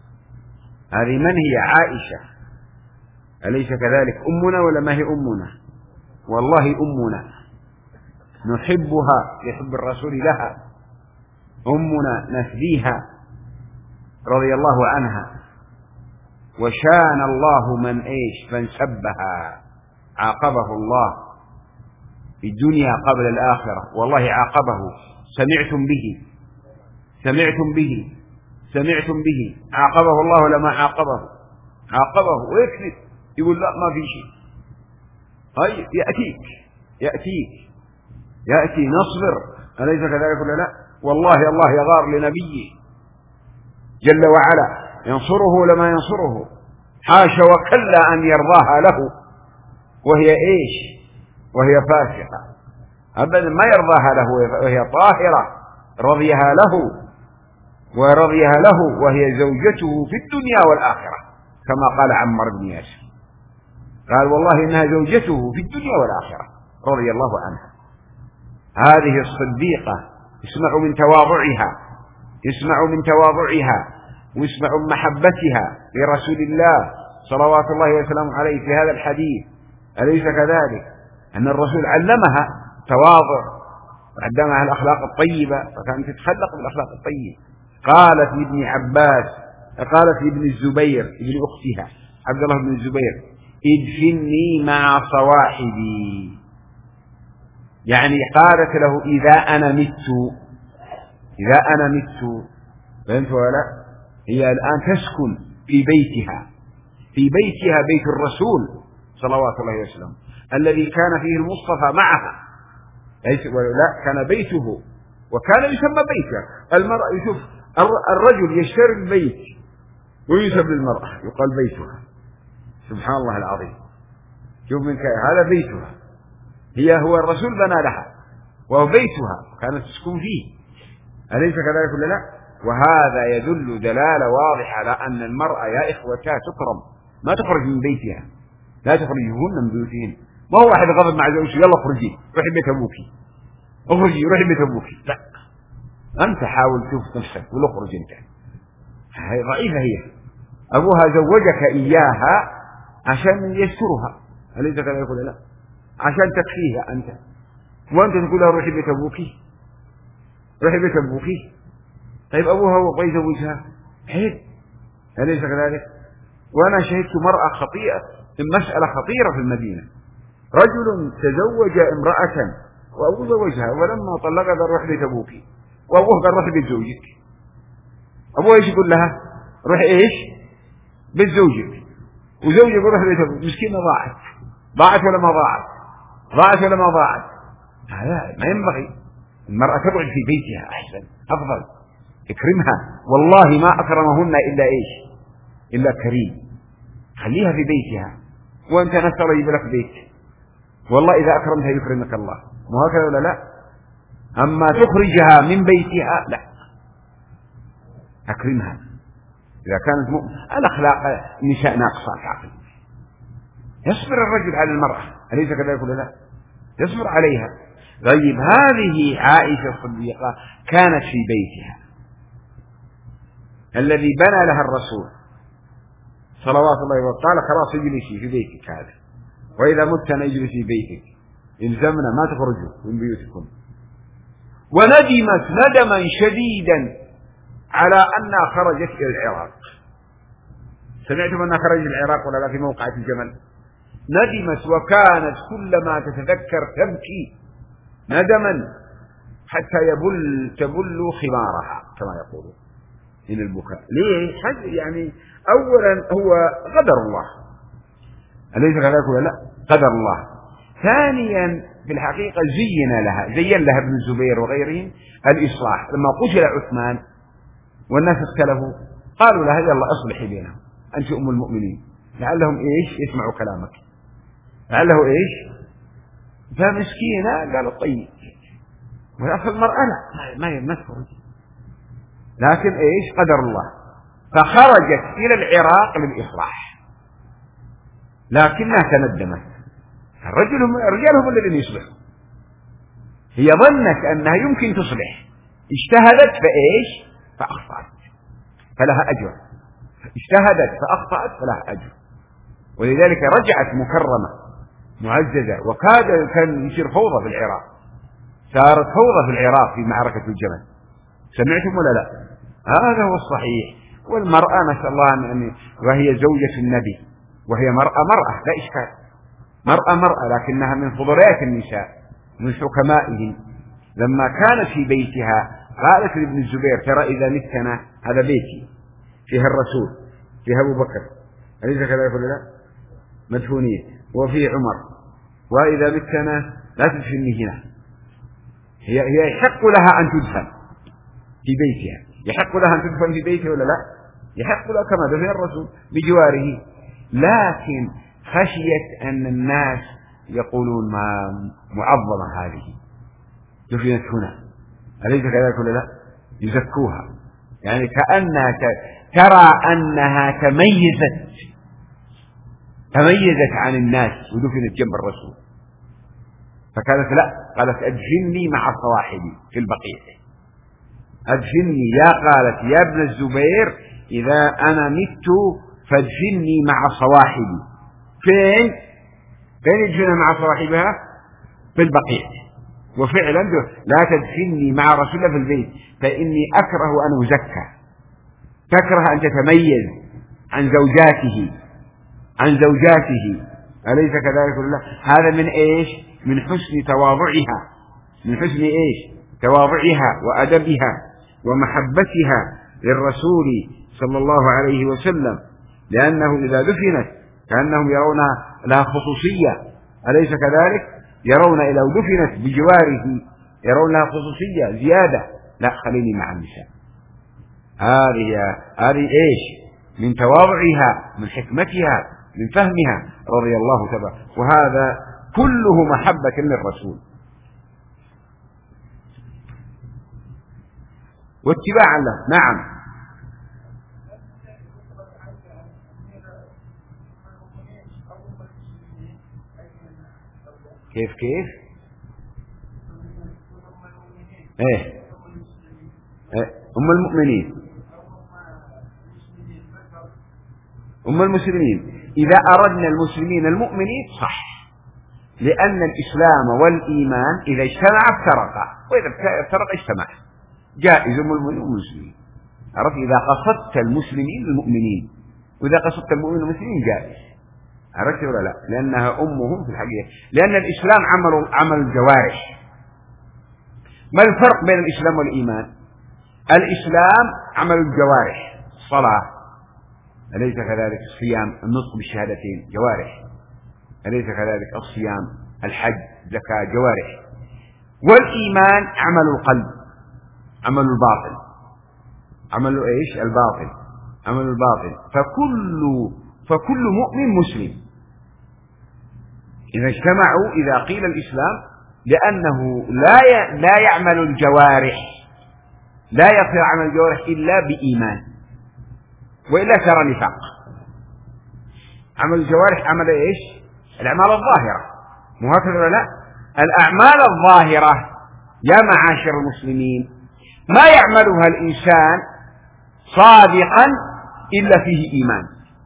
Speaker 1: هذه من هي؟ عائشة، أليس كذلك؟ أمنا ولا ما هي أمنا؟ والله أمنا، نحبها، يحب الرسول لها، أمنا نفديها رضي الله عنها. وشان الله من إيش؟ من سبها عاقبه الله في الدنيا قبل الآخرة، والله عاقبه. سمعتم به سمعتم به سمعتم به عاقبه الله ولا ما عاقبه؟ عاقبه. ويكذب يقول لا ما في شيء. هاي يأتيك يأتيك يأتي نصبر، أليس كذلك ولا لا؟ والله الله يغار لنبيه جل وعلا، ينصره لما ينصره، حاشا وكلا أن يرضاها له وهي إيش؟ وهي فاسقة، أبدا ما يرضاها له وهي طاهرة، رضيها له ورضيها له وهي زوجته في الدنيا والآخرة، كما قال عمار بن ياسر، قال والله إنها زوجته في الدنيا والآخرة رضي الله عنها. هذه الصديقة اسمعوا من تواضعها، اسمعوا من تواضعها، واسمعوا من محبتها لرسول الله صلوات الله وسلامه عليه في هذا الحديث. أليس كذلك؟ أن الرسول علمها تواضع وعلمها الأخلاق الطيبة، فكانت تتخلق بالأخلاق الطيبة. قالت لابن عباس، قالت لابن الزبير ابن أختها عبد الله بن الزبير ادفني مع صواحبي، يعني قالت له إذا أنا مت، إذا أنا مت. فهمت ولا؟ هي الآن تسكن في بيتها، في بيتها بيت الرسول صلوات الله وسلامه الذي كان فيه المصطفى معها، لا كان بيته وكان يسمى بيته. المرأة يشوف الرجل يشتري البيت ويسمى للمرأة يقال بيتها. سبحان الله العظيم. شوف من هذا بيتها، هي هو الرسول بنى لها وهو بيتها كانت تسكن فيه، أليس كذلك ولا لا؟ وهذا يدل دلالة واضحة على أن المرأة يا إخوتها تكرم، ما تخرج من بيتها، لا تخرجهن من بيوتهن. ما هو واحد غضب مع زوجته يلا اخرجي روحي بيت أبوكي، اخرجي روحي بيت أبوكي، لا، أنت حاول تشوف نفسك ولا اخرج أنت. هي ضعيفة، هي أبوها زوجك إياها عشان يسترها، أليس كذلك ولا لا؟ عشان تكفيها أنت، وأنت تقول لها روحي بيت أبوكي، روحي بيت أبوكي. طيب أبوها هو بغى يزوجها، حيل، أليس كذلك؟ وأنا شهدت مرأة خطيئة، مسألة خطيرة في المدينة، رجل تزوج امرأة وأبوه زوجها، ولما طلقها قال روح بيت أبوكي، وأبوه قال روح بيت زوجك. أبوه إيش يقول لها؟ روح إيش؟ بيت زوجك، وزوجك يقول روح بيت أبوك. مسكينة ضاعت، ضاعت ولا ما ضاعت؟ ضاعت ولا ما ضاعت؟ هذا ما ينبغي. المرأة تقعد في بيتها أحسن، أفضل، اكرمها، والله ما أكرمهن إلا إيش؟ إلا كريم. خليها في بيتها، وأنت نسأل يجيب لك بيت، والله إذا أكرمتها يكرمك الله، مو هكذا ولا لا؟ أما تخرجها من بيتها لا، أكرمها إذا كانت مؤمنة. الأخلاق النساء ناقصات عقل، يصبر الرجل على المرأة، أليس كذلك ولا لا؟ يصبر عليها. طيب هذه عائشة الصديقة كانت في بيتها الذي بنى لها الرسول صلوات الله وسلامه، قال خلاص اجلسي في بيتك هذا، وإذا مت نجلس في بيتك، إلزمنا ما تخرجوا من بيوتكم. وندمت ندما شديدا على أنها خرجت إلى العراق. سمعتم أنها خرجت إلى العراق ولا لا في موقعة الجمل؟ ندمت وكانت كلما تتذكر تبكي ندما حتى يبل تبل خمارها كما يقولون من البكاء. ليه؟ يعني أولا هو قدر الله، أليس كذلك ولا لا؟ قدر الله. ثانيا في الحقيقة زين لها زين لها ابن الزبير وغيرهم الإصلاح. لما قتل عثمان والناس اختلفوا قالوا لها يلا اصلحي بينهم، أنت أم المؤمنين، لعلهم إيش يسمعوا كلامك، لعله إيش. فمسكينة قالوا طيب، والأصل المرأة لا ما ما تخرج، لكن إيش قدر الله، فخرجت إلى العراق للإصلاح، لكنها تندمت. الرجل هم الرجال هم الذين يصلحوا، هي ظنت أنها يمكن تصلح، اجتهدت فإيش فأخطأت فلها أجر، اجتهدت فأخطأت فلها أجر، ولذلك رجعت مكرمة معززة. وكاد كان يصير فوضى في العراق، صارت فوضى في العراق في معركة الجمل، سمعتم ولا لا؟ هذا هو الصحيح. والمرأة نسأل الله أن وهي زوجة النبي، وهي مرأة مرأة لا إشكال، مرأة مرأة، لكنها من فضليات النساء من حكمائهم. لما كانت في بيتها قالت لابن الزبير ترى إذا متنا هذا بيتي، فيها الرسول، فيها أبو بكر، أليس كذلك ولا لا؟ مدفونية، وفيه عمر، وإذا متنا لا تدفني هنا. هي هي يحق لها أن تدفن في بيتها، يحق لها أن تدفن في بيتها ولا لا؟ يحق لها كما دفن الرسول بجواره، لكن خشيت أن الناس يقولون ما معظمة هذه دفنت هنا، أليس كذلك ولا لا؟ يزكوها، يعني كأنها ترى أنها تميزت تميزت عن الناس ودفنت جنب الرسول. فكانت لا، قالت أدفني مع صواحبي في البقيع، أدفني يا قالت يا ابن الزبير إذا أنا مت فادفني مع صواحبي. فين؟ فين يدفنها مع صواحبها؟ في البقيع. وفعلا لا تدفني مع رسول الله في البيت فإني أكره أن أزكى، تكره أن تتميز عن زوجاته عن زوجاته أليس كذلك ولا لا؟ هذا من إيش؟ من حسن تواضعها، من حسن إيش؟ تواضعها وأدبها ومحبتها للرسول صلى الله عليه وسلم، لأنه إذا دفنت كأنهم يرون لها خصوصية، أليس كذلك؟ يرون إذا دفنت بجواره يرون لها خصوصية زيادة، لا خليني مع النساء. هذه هذه إيش؟ من تواضعها، من حكمتها، من فهمها رضي الله تبارك. وهذا كله محبة للرسول واتباعا له. نعم. كيف كيف؟ ايه, إيه. أم المؤمنين أم المسلمين. إذا أردنا المسلمين المؤمنين صح، لأن الإسلام والإيمان إذا اجتمع افترقا، وإذا افترق اجتمع. جائز أم المؤمنين والمسلمين. عرفت؟ إذا قصدت المسلمين المؤمنين، وإذا قصدت المؤمنين المسلمين جائز. عرفت ولا لا؟ لأنها أمهم في الحقيقة، لأن الإسلام عمل عمل الجوارح. ما الفرق بين الإسلام والإيمان؟ الإسلام عمل الجوارح، الصلاة أليس كذلك؟ الصيام، النطق بالشهادتين جوارح أليس كذلك؟ الصيام، الحج، زكاة جوارح. والإيمان عمل القلب، عمل الباطن، عمل إيش؟ الباطن، عمل الباطن. فكل فكل مؤمن مسلم إذا اجتمعوا. إذا قيل الإسلام لأنه لا لا يعمل الجوارح، لا يصير عمل الجوارح إلا بإيمان، وإلا صار نفاق. عمل الجوارح عمل إيش؟ الأعمال الظاهرة، مو هكذا ولا لا؟ الأعمال الظاهرة يا معاشر المسلمين ما يعملها الإنسان صادقا إلا فيه إيمان،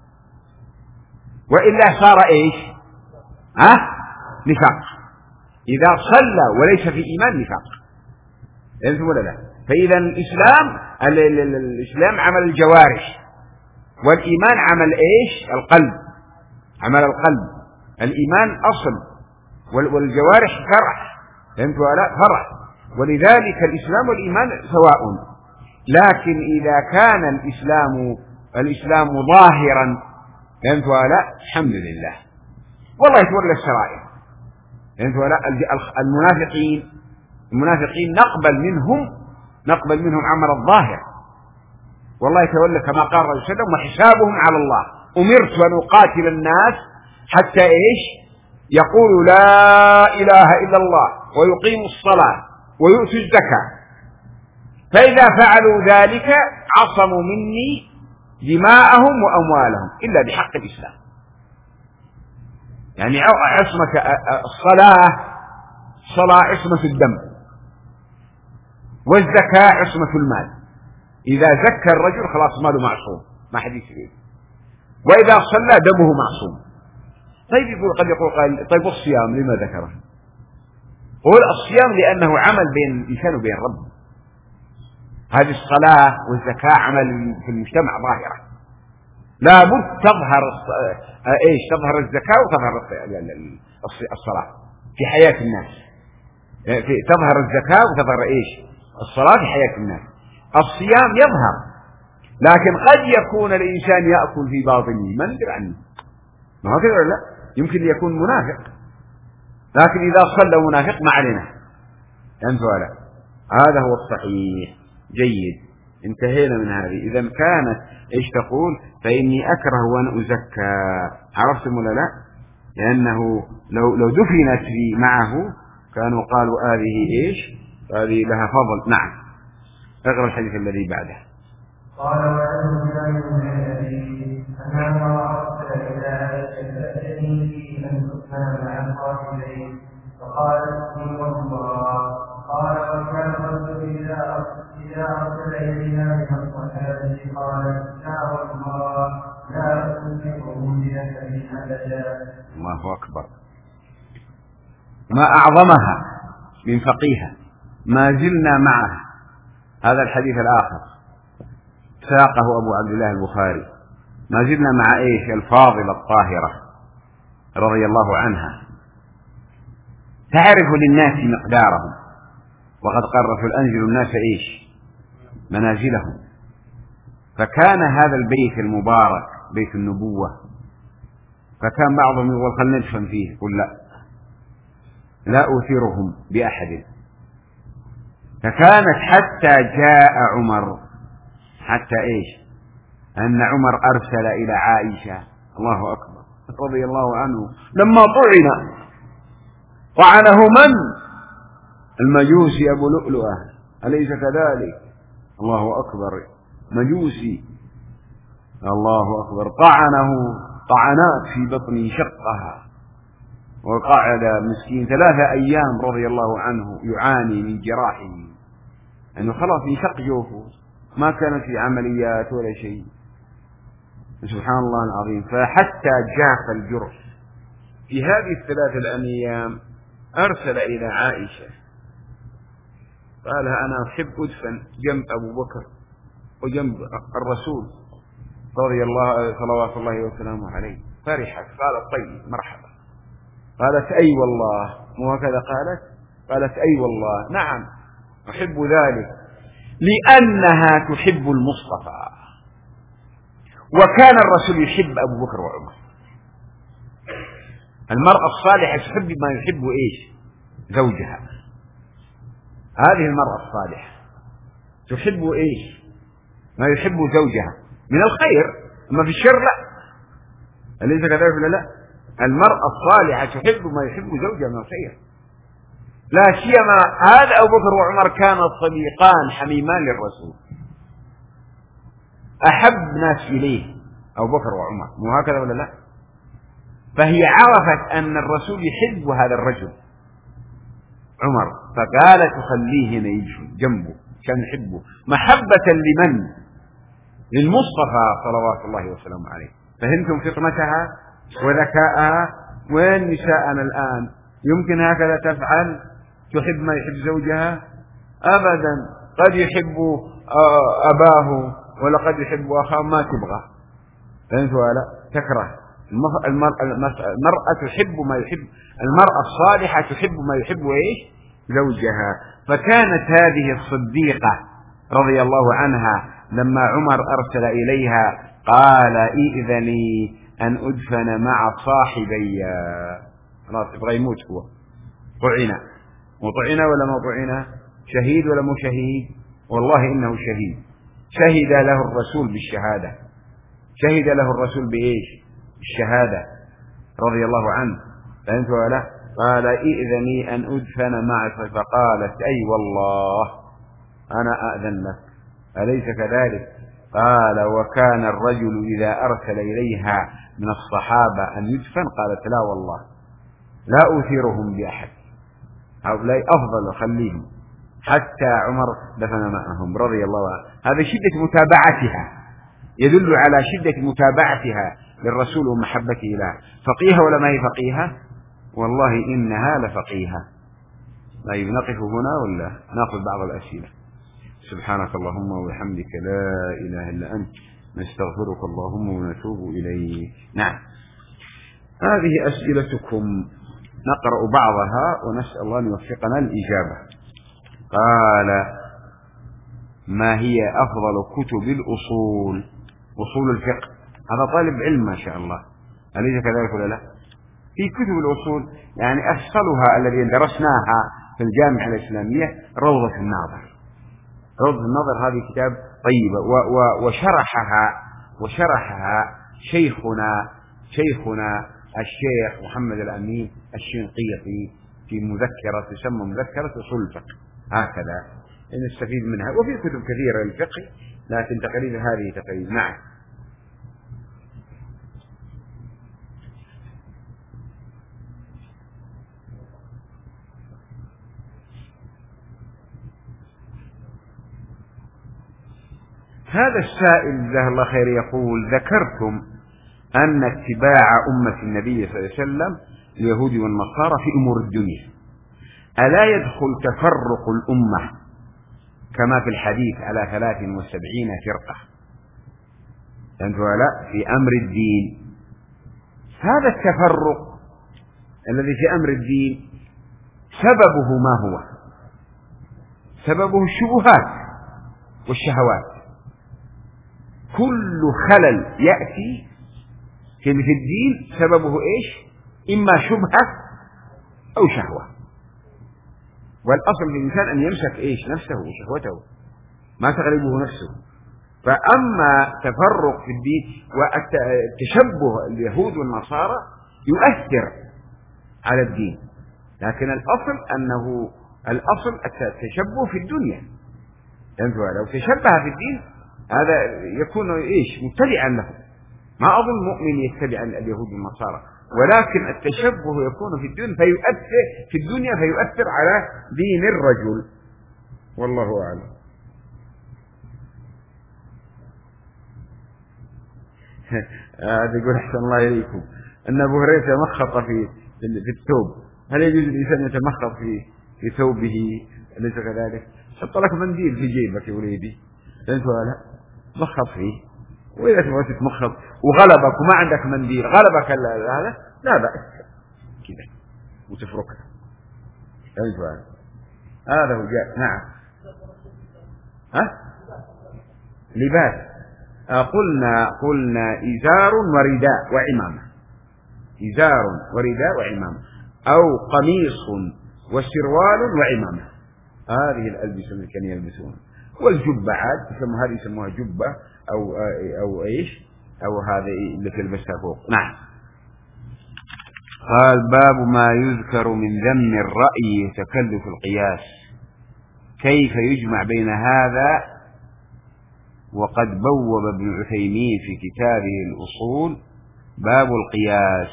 Speaker 1: وإلا صار إيش؟ ها؟ نفاق. إذا صلى وليس في إيمان نفاق، فهمتم ولا لا؟ فإذا الإسلام الإسلام عمل الجوارح، والإيمان عمل إيش؟ القلب، عمل القلب. الإيمان أصل والجوارح فرع، فهمتوا ولا لا؟ فرع. ولذلك الإسلام والإيمان سواء. لكن إذا كان الإسلام الإسلام ظاهرا، فهمتوا ولا لا؟ الحمد لله، والله يتولى السرائر، فهمتوا ولا لا؟ المنافقين المنافقين نقبل منهم نقبل منهم عمل الظاهر، والله يتولى كما قال الرسول صلى الله عليه وسلم: وحسابهم على الله. أمرت أن أقاتل الناس حتى إيش؟ يقولوا لا إله إلا الله ويقيموا الصلاة ويؤتوا الزكاة، فإذا فعلوا ذلك عصموا مني دماءهم وأموالهم إلا بحق الإسلام. يعني عصمة الصلاة الصلاة عصمة الدم، والزكاة عصمة المال. إذا زكى الرجل خلاص ماله معصوم، ما حد يسويه. وإذا صلى دمه معصوم. طيب يقول قد يقول قال طيب الصيام لما ذكره؟ قول الصيام لأنه عمل بين الإنسان وبين ربه. هذه الصلاة والزكاة عمل في المجتمع ظاهرة، لابد تظهر ايش؟ تظهر الزكاة وتظهر الصلاة في حياة الناس، في تظهر الزكاة وتظهر ايش؟ الصلاة في حياة الناس. الصيام يظهر، لكن قد يكون الإنسان يأكل في باطنه ما ندري عنه، ما هكذا ولا لا؟ يمكن يكون منافق، لكن إذا صلى منافق ما علينا، فهمت ولا؟ هذا هو الصحيح. جيد، انتهينا من هذه. إذا كانت إيش تقول؟ فإني أكره وأن أزكى. عرفتم ولا لا؟ لأنه لو لو دفنت في معه كانوا قالوا هذه إيش؟ هذه لها فضل. نعم، اقرأ الحديث الذي بعده.
Speaker 2: قال وعن الله بن الذي أنه أرسل إلى عائشة تأتني في أن تكون مع القاتلين، فقالت لي والله. قال وكان الرجل إذا إذا أرسل إلينا من الصحابة قالت لا والله لا أصدقهم بنسب أبدا.
Speaker 1: الله أكبر، ما أعظمها من فقيها. ما زلنا معه. هذا الحديث الآخر ساقه أبو عبد الله البخاري. ما زلنا مع إيش؟ الفاضلة الطاهرة رضي الله عنها، تعرف للناس مقدارهم، وقد قررت الأنزل الناس إيش؟ منازلهم. فكان هذا البيت المبارك بيت النبوة، فكان بعضهم يقول خلنا ندفن فيه، يقول لا لا أثيرهم بأحد، فكانت حتى جاء عمر، حتى إيش؟ أن عمر أرسل إلى عائشة، الله أكبر، رضي الله عنه، لما طعن طعنه من؟ المجوسي أبو لؤلؤة، أليس كذلك؟ الله أكبر، مجوسي، الله أكبر، طعنه طعنات في بطنه شقها، وقعد مسكين ثلاثة أيام رضي الله عنه يعاني من جراحه، أنه خلاص ينشق جوفه، ما كانت في عمليات ولا شيء، سبحان الله العظيم. فحتى جاف الجرح في هذه الثلاثة الأيام أرسل إلى عائشة قال أنا أحب أدفن جنب أبو بكر وجنب الرسول رضي الله صلوات الله وسلامه عليه. فرحت، قالت طيب مرحبا. قالت أي والله، مو هكذا قالت؟ قالت أي والله، نعم أحب ذلك، لأنها تحب المصطفى، وكان الرسول يحب أبو بكر وعمر. المرأة الصالحة تحب ما يحب إيش؟ زوجها. هذه المرأة الصالحة تحب إيش؟ ما يحب زوجها من الخير، أما في الشر لا. أليس كذلك ولا لا؟ المرأة الصالحة تحب ما يحب زوجها من الخير، لا سيما هذا أبو بكر وعمر كانا صديقان حميمان للرسول، أحب ناس إليه أبو بكر وعمر، مو هكذا ولا لا؟ فهي عرفت أن الرسول يحب هذا الرجل عمر، فقالت تخليه هنا يجي جنبه كان يحبه محبة لمن؟ للمصطفى صلوات الله وسلامه عليه. فهمتم فطنتها وذكاءها؟ وين نساءنا الآن؟ يمكن هكذا تفعل؟ تحب ما يحب زوجها؟ أبدا، قد يحب أباه ولا قد يحب أخاه، ما تبغى، فهمت ولا تكره. المرأة تحب ما يحب، المرأة الصالحة تحب ما يحب إيش؟ زوجها. فكانت هذه الصديقة رضي الله عنها لما عمر أرسل إليها قال إذني أن أدفن مع صاحبي، خلاص يبغى يموت هو، طعنا، وطعنا ولا ما طعنا؟ شهيد ولا مو شهيد؟ والله إنه شهيد، شهد له الرسول بالشهادة، شهد له الرسول بإيش؟ الشهادة رضي الله عنه، فهمت ولا؟ قال إذني أن أدفن معك، فقالت أي والله أنا أأذن لك، أليس كذلك؟ قال وكان الرجل إذا أرسل إليها من الصحابة أن يدفن قالت لا والله لا أثيرهم بأحد، هؤلاء أفضل خليهم، حتى عمر دفن معهم رضي الله عنه. هذا شدة متابعتها، يدل على شدة متابعتها للرسول ومحبته له. فقيهة ولا ما هي فقيهة؟ والله إنها لفقيهة. طيب نقف هنا ولا نأخذ بعض الأسئلة؟ سبحانك اللهم وبحمدك لا إله إلا أنت نستغفرك اللهم ونتوب إليك. نعم، هذه أسئلتكم نقرأ بعضها ونسأل الله أن يوفقنا الإجابة. قال ما هي أفضل كتب الأصول؟ أصول الفقه، هذا طالب علم ما شاء الله، أليس كذلك ولا لا؟ في كتب الأصول يعني أفصلها الذي درسناها في الجامعة الإسلامية روضة الناظر. روضة الناظر هذه كتاب طيبة، وشرحها وشرحها شيخنا شيخنا الشيخ محمد الأمين الشنقيطي في مذكرة تسمى مذكرة أصول الفقه، هكذا نستفيد منها. وفي كتب كثيرة للفقه لكن تقريبا هذه تقريبا. نعم. هذا السائل جزاه الله خير يقول ذكرتم أن اتباع أمة النبي صلى الله عليه وسلم اليهود والنصارى في أمور الدنيا ألا يدخل تفرق الأمة كما في الحديث على ثلاث وسبعين فرقة ولا في أمر الدين؟ هذا التفرق الذي في أمر الدين سببه ما هو؟ سببه الشبهات والشهوات. كل خلل يأتي في الدين سببه إيش؟ إما شبهة أو شهوة. والأصل في الإنسان أن يمسك إيش نفسه وشهوته، ما تغلبه نفسه. فأما تفرق في الدين والتشبه اليهود والنصارى يؤثر على الدين، لكن الأصل أنه الأصل التشبه في الدنيا. لو تشبه في الدين هذا يكون إيش متبعا له. ما أظن مؤمن يتبع اليهود والنصارى، ولكن التشبه يكون في الدين فيؤثر في الدنيا فيؤثر على دين الرجل، والله أعلم. هذا يقول أحسن الله إليكم أن أبو هريرة تمخط في في الثوب، هل يجوز الإنسان يتمخط في في ثوبه؟ أليس كذلك؟ حط لك منديل في جيبك يا وليدي، أنت ولا مخط فيه، وإذا تبغى تتمخط وغلبك وما عندك منديل غلبك هذا لا بأس كذا وتفركها، أنت ولا هذا هو جاء. نعم. ها لباس قلنا قلنا إزار ورداء وعمامة، إزار ورداء وعمامة، أو قميص وسروال وعمامة، هذه الألبسة اللي كانوا يلبسون. والجبة عاد يسموها هذه يسموها جبة أو أو إيش أو هذه اللي تلبسها فوق. نعم. قال باب ما يذكر من ذم الرأي تكلف القياس، كيف يجمع بين هذا؟ وقد بوب ابن عثيمين في كتابه الأصول باب القياس.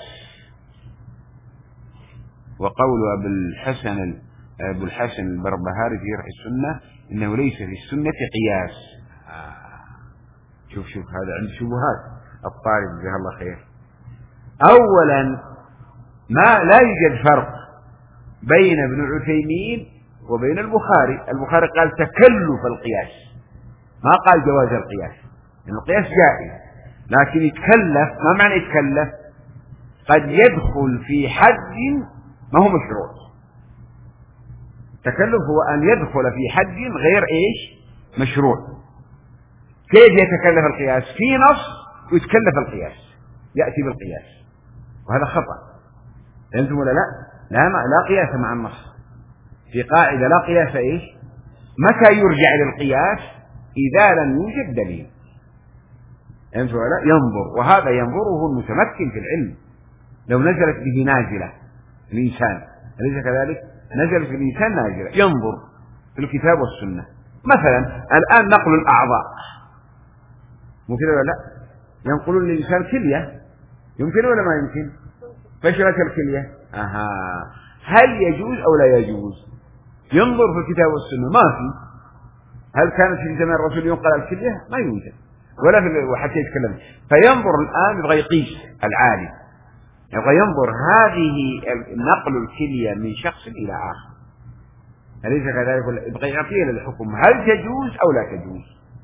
Speaker 1: وقول أبو الحسن أبو الحسن البربهاري في شرح السنة إنه ليس في السنة قياس. آه. شوف شوف هذا عند شبهات الطالب جزاه الله خير. أولا ما لا يوجد فرق بين ابن عثيمين وبين البخاري. البخاري قال تكلف القياس، ما قال جواز القياس، لأن القياس جائز، لكن يتكلف. ما معنى يتكلف؟ قد يدخل في حد ما هو مشروع. التكلف هو أن يدخل في حد غير إيش مشروع. كيف يتكلف القياس؟ في نص يتكلف القياس، يأتي بالقياس، وهذا خطأ. أنتم ولا لا؟ لا لا قياس مع النص. في قاعدة لا قياس إيش؟ متى يرجع للقياس؟ إذا لم يوجد دليل. أنتم ولا لا؟ ينظر، وهذا ينظره المتمكن في العلم. لو نزلت به نازلة الإنسان أليس كذلك؟ نزل في الإنسان نازلة ينظر في الكتاب والسنة. مثلا الآن نقل الأعضاء ممكن ولا لا؟ ينقلون للإنسان كلية، يمكن ولا ما يمكن؟ فشلت الكلية. أها. هل يجوز أو لا يجوز؟ ينظر في الكتاب والسنة ما في. هل كانت في زمان الرسول ينقل الكلية؟ ما يوجد، ولا في وحتى يتكلم. فينظر الآن يبغى يقيس العالم، يبغى ينظر هذه نقل الكلية من شخص إلى آخر أليس كذلك؟ يبغى يعطيه للحكم هل تجوز أو لا تجوز.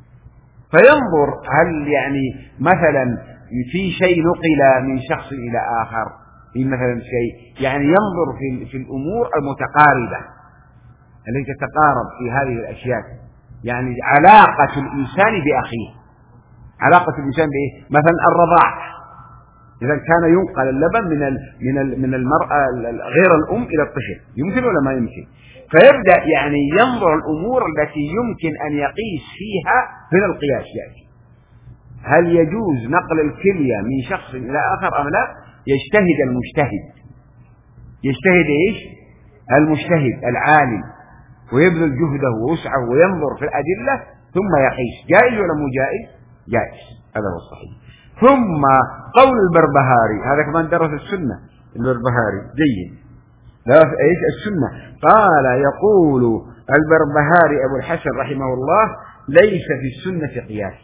Speaker 1: فينظر هل يعني مثلا في شيء نقل من شخص إلى آخر، في مثلا شيء يعني ينظر في في الأمور المتقاربة التي تتقارب في هذه الأشياء، يعني علاقة الإنسان بأخيه، علاقة الإنسان بإيه؟ مثلا الرضاع، إذا كان ينقل اللبن من من من المرأة غير الأم إلى الطفل، يمكن ولا ما يمكن؟ فيبدأ يعني ينظر الأمور التي يمكن أن يقيس فيها من القياس. يعني هل يجوز نقل الكلية من شخص إلى آخر أم لا؟ يجتهد المجتهد، يجتهد إيش؟ المجتهد العالم، ويبذل جهده ووسعه وينظر في الأدلة ثم يقيس. جائز ولا مو جائز؟ جائز، هذا هو الصحيح. ثم قول البربهاري، هذا كمان درس السنة البربهاري جيد، درس ايش السنة. قال يقول البربهاري أبو الحسن رحمه الله ليس في السنة قياس.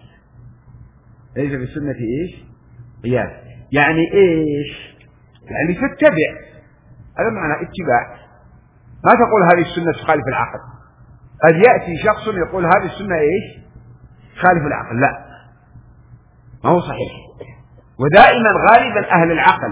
Speaker 1: ليس في السنة ايش؟ قياس. يعني ايش؟ يعني تتبع، هذا معنى اتباع. ما تقول هذه السنة تخالف العقل. قد يأتي شخص يقول هذه السنة ايش؟ خالف العقل، لا ما هو صحيح. ودائما غالبا أهل العقل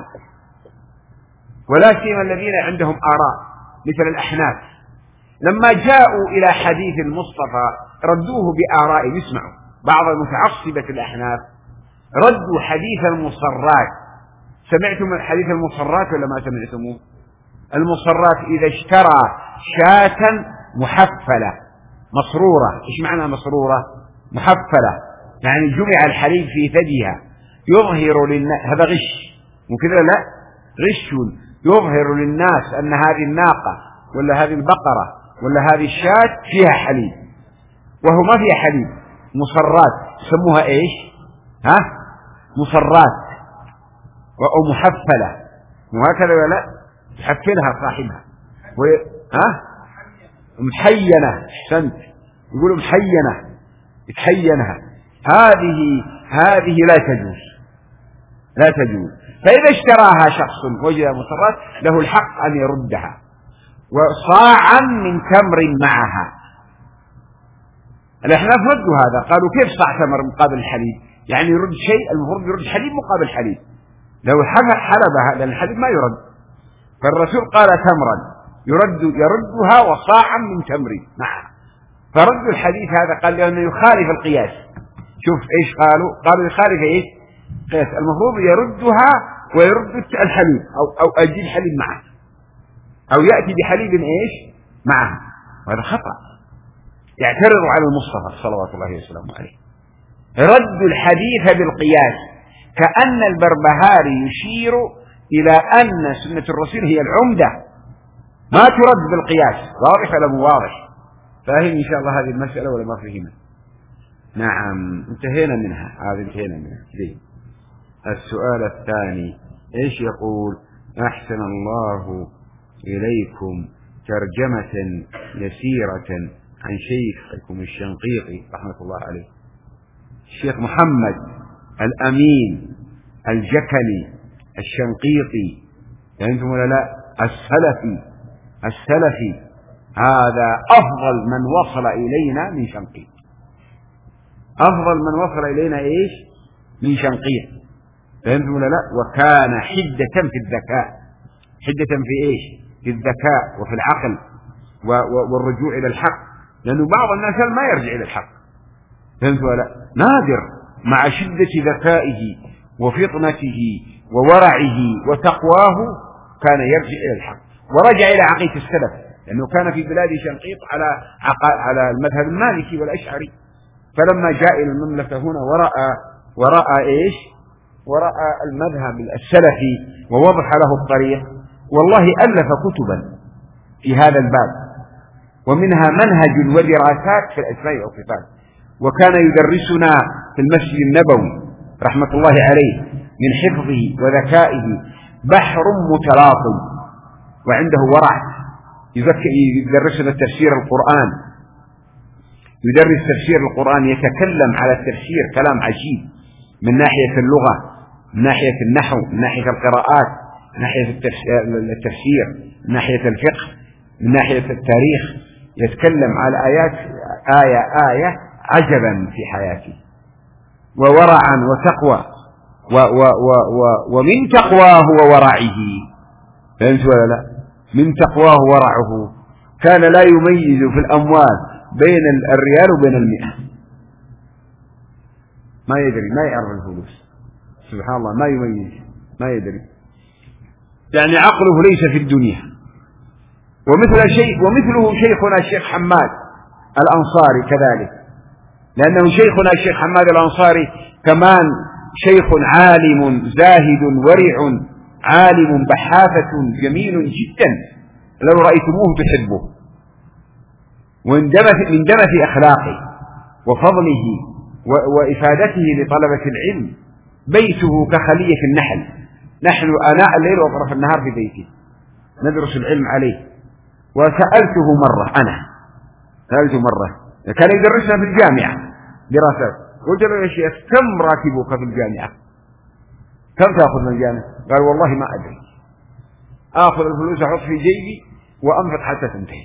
Speaker 1: ولا سيما الذين عندهم آراء مثل الأحناف لما جاءوا إلى حديث المصطفى ردوه بآرائهم. اسمعوا، بعض المتعصبة الأحناف ردوا حديث المصرات. سمعتم حديث المصرات ولا ما سمعتموه؟ المصرات إذا اشترى شاة محفلة مصرورة. إيش معنى مصرورة؟ محفلة، يعني جمع الحليب في ثديها يظهر للناس، هذا غش وكذا، لا غش يظهر للناس أن هذه الناقة ولا هذه البقرة ولا هذه الشاة فيها حليب، وهو ما فيها حليب، مصرات يسموها إيش؟ ها؟ مصرات أو محفلة، وهكذا ولا يحفلها صاحبها وي... ها؟ محينة، أحسنت، يقولوا محينة، يتحينها، هذه هذه لا تجوز، لا تجوز. فإذا اشتراها شخص وجد مصرات له الحق أن يردها، وصاعا من تمر معها. الأحناف ردوا هذا، قالوا كيف صاع تمر مقابل الحليب؟ يعني يرد شيء، المفروض يرد حليب مقابل حليب، لو حلبها لأن الحليب ما يرد. فالرسول قال تمرا يرد يردها وصاعا من تمر معها، فردوا الحديث هذا قال لأنه يخالف القياس. شوف إيش قالوا؟ قالوا يخالف إيش؟ قياس، المفروض يردها ويرد الحليب أو أو أجيب حليب معه، أو يأتي بحليب إيش معه، وهذا خطأ، يعترض على المصطفى صلوات الله وسلامه عليه. رد الحديث بالقياس، كأن البربهاري يشير إلى أن سنة الرسول هي العمدة، ما ترد بالقياس. واضح ولا مو واضح؟ فاهم إن شاء الله هذه المسألة ولا ما فهمت؟ نعم، انتهينا منها، هذه انتهينا منها. دي. السؤال الثاني إيش يقول؟ أحسن الله إليكم، ترجمة يسيرة عن شيخكم الشنقيطي رحمة الله عليه، الشيخ محمد الأمين الجكني الشنقيطي، فهمتم ولا لا؟ السلفي السلفي هذا أفضل من وصل إلينا من شنقيط، أفضل من وصل إلينا إيش؟ من شنقيط، فهمتم ولا لا؟ وكان حدة في الذكاء، حدة في إيش؟ في الذكاء وفي العقل والرجوع إلى الحق، لأنه بعض الناس ما يرجع إلى الحق، فهمت ولا لا؟ نادر، مع شدة ذكائه وفطنته وورعه وتقواه كان يرجع إلى الحق، ورجع إلى عقيدة السلف، لأنه كان في بلاد شنقيط على على المذهب المالكي والأشعري، فلما جاء إلى المملكة هنا ورأى ورأى إيش؟ ورأى المذهب السلفي ووضح له الطريق، والله ألف كتبا في هذا الباب، ومنها منهج ودراسات في الأسماء والصفات، وكان يدرسنا في المسجد النبوي رحمة الله عليه من حفظه وذكائه بحر متلاطم، وعنده ورع، يدرسنا تفسير القرآن، يدرس تفسير القرآن، يتكلم على التفسير كلام عجيب من ناحية اللغة، من ناحية النحو، من ناحية القراءات، من ناحية التفسير، من ناحية الفقه، من ناحية التاريخ، يتكلم على آيات آية آية عجبا في حياته، وورعا وتقوى و و و و ومن تقواه وورعه، فهمت ولا لا؟ من تقواه ورعه، كان لا يميز في الأموال بين الريال وبين المئة، ما يدري، ما يعرف الفلوس، سبحان الله، ما يميز، ما يدري، يعني عقله ليس في الدنيا. ومثل شيء ومثله شيخنا الشيخ حماد الأنصاري كذلك، لأنه شيخنا الشيخ حماد الأنصاري كمان شيخ عالم زاهد ورع، عالم بحافة جميل جدا، لو رأيتموه تحبه، من دمث أخلاقه وفضله وإفادته لطلبة العلم. بيته كخلية النحل، نحن آناء الليل وطرف النهار في بيته ندرس العلم عليه. وسألته مرة، أنا سألته مرة، كان يدرسنا في الجامعة دراسات، قلت له يا شيخ كم راتبك في الجامعة؟ كم تأخذ من الجامعة؟ قال والله ما أدري، آخذ الفلوس أحط في جيبي وأنفق حتى تنتهي.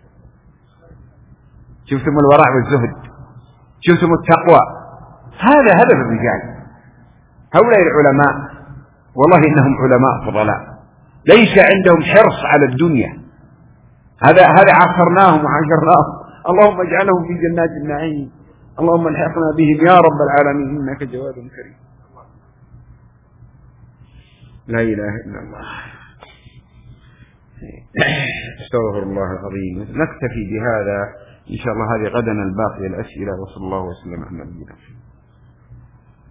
Speaker 1: شفتم الورع والزهد، شفتم التقوى، هذا هدف الرجال. هؤلاء العلماء والله إنهم علماء فضلاء، ليس عندهم حرص على الدنيا، هذا هذا عصرناهم وعاشرناهم، اللهم اجعلهم في جنات النعيم، اللهم الحقنا بهم يا رب العالمين، إنك جواد كريم. لا إله إلا الله. استغفر الله العظيم. نكتفي بهذا إن شاء الله. هذه غدا الباقي الأسئلة، وصلى الله وسلم على نبينا.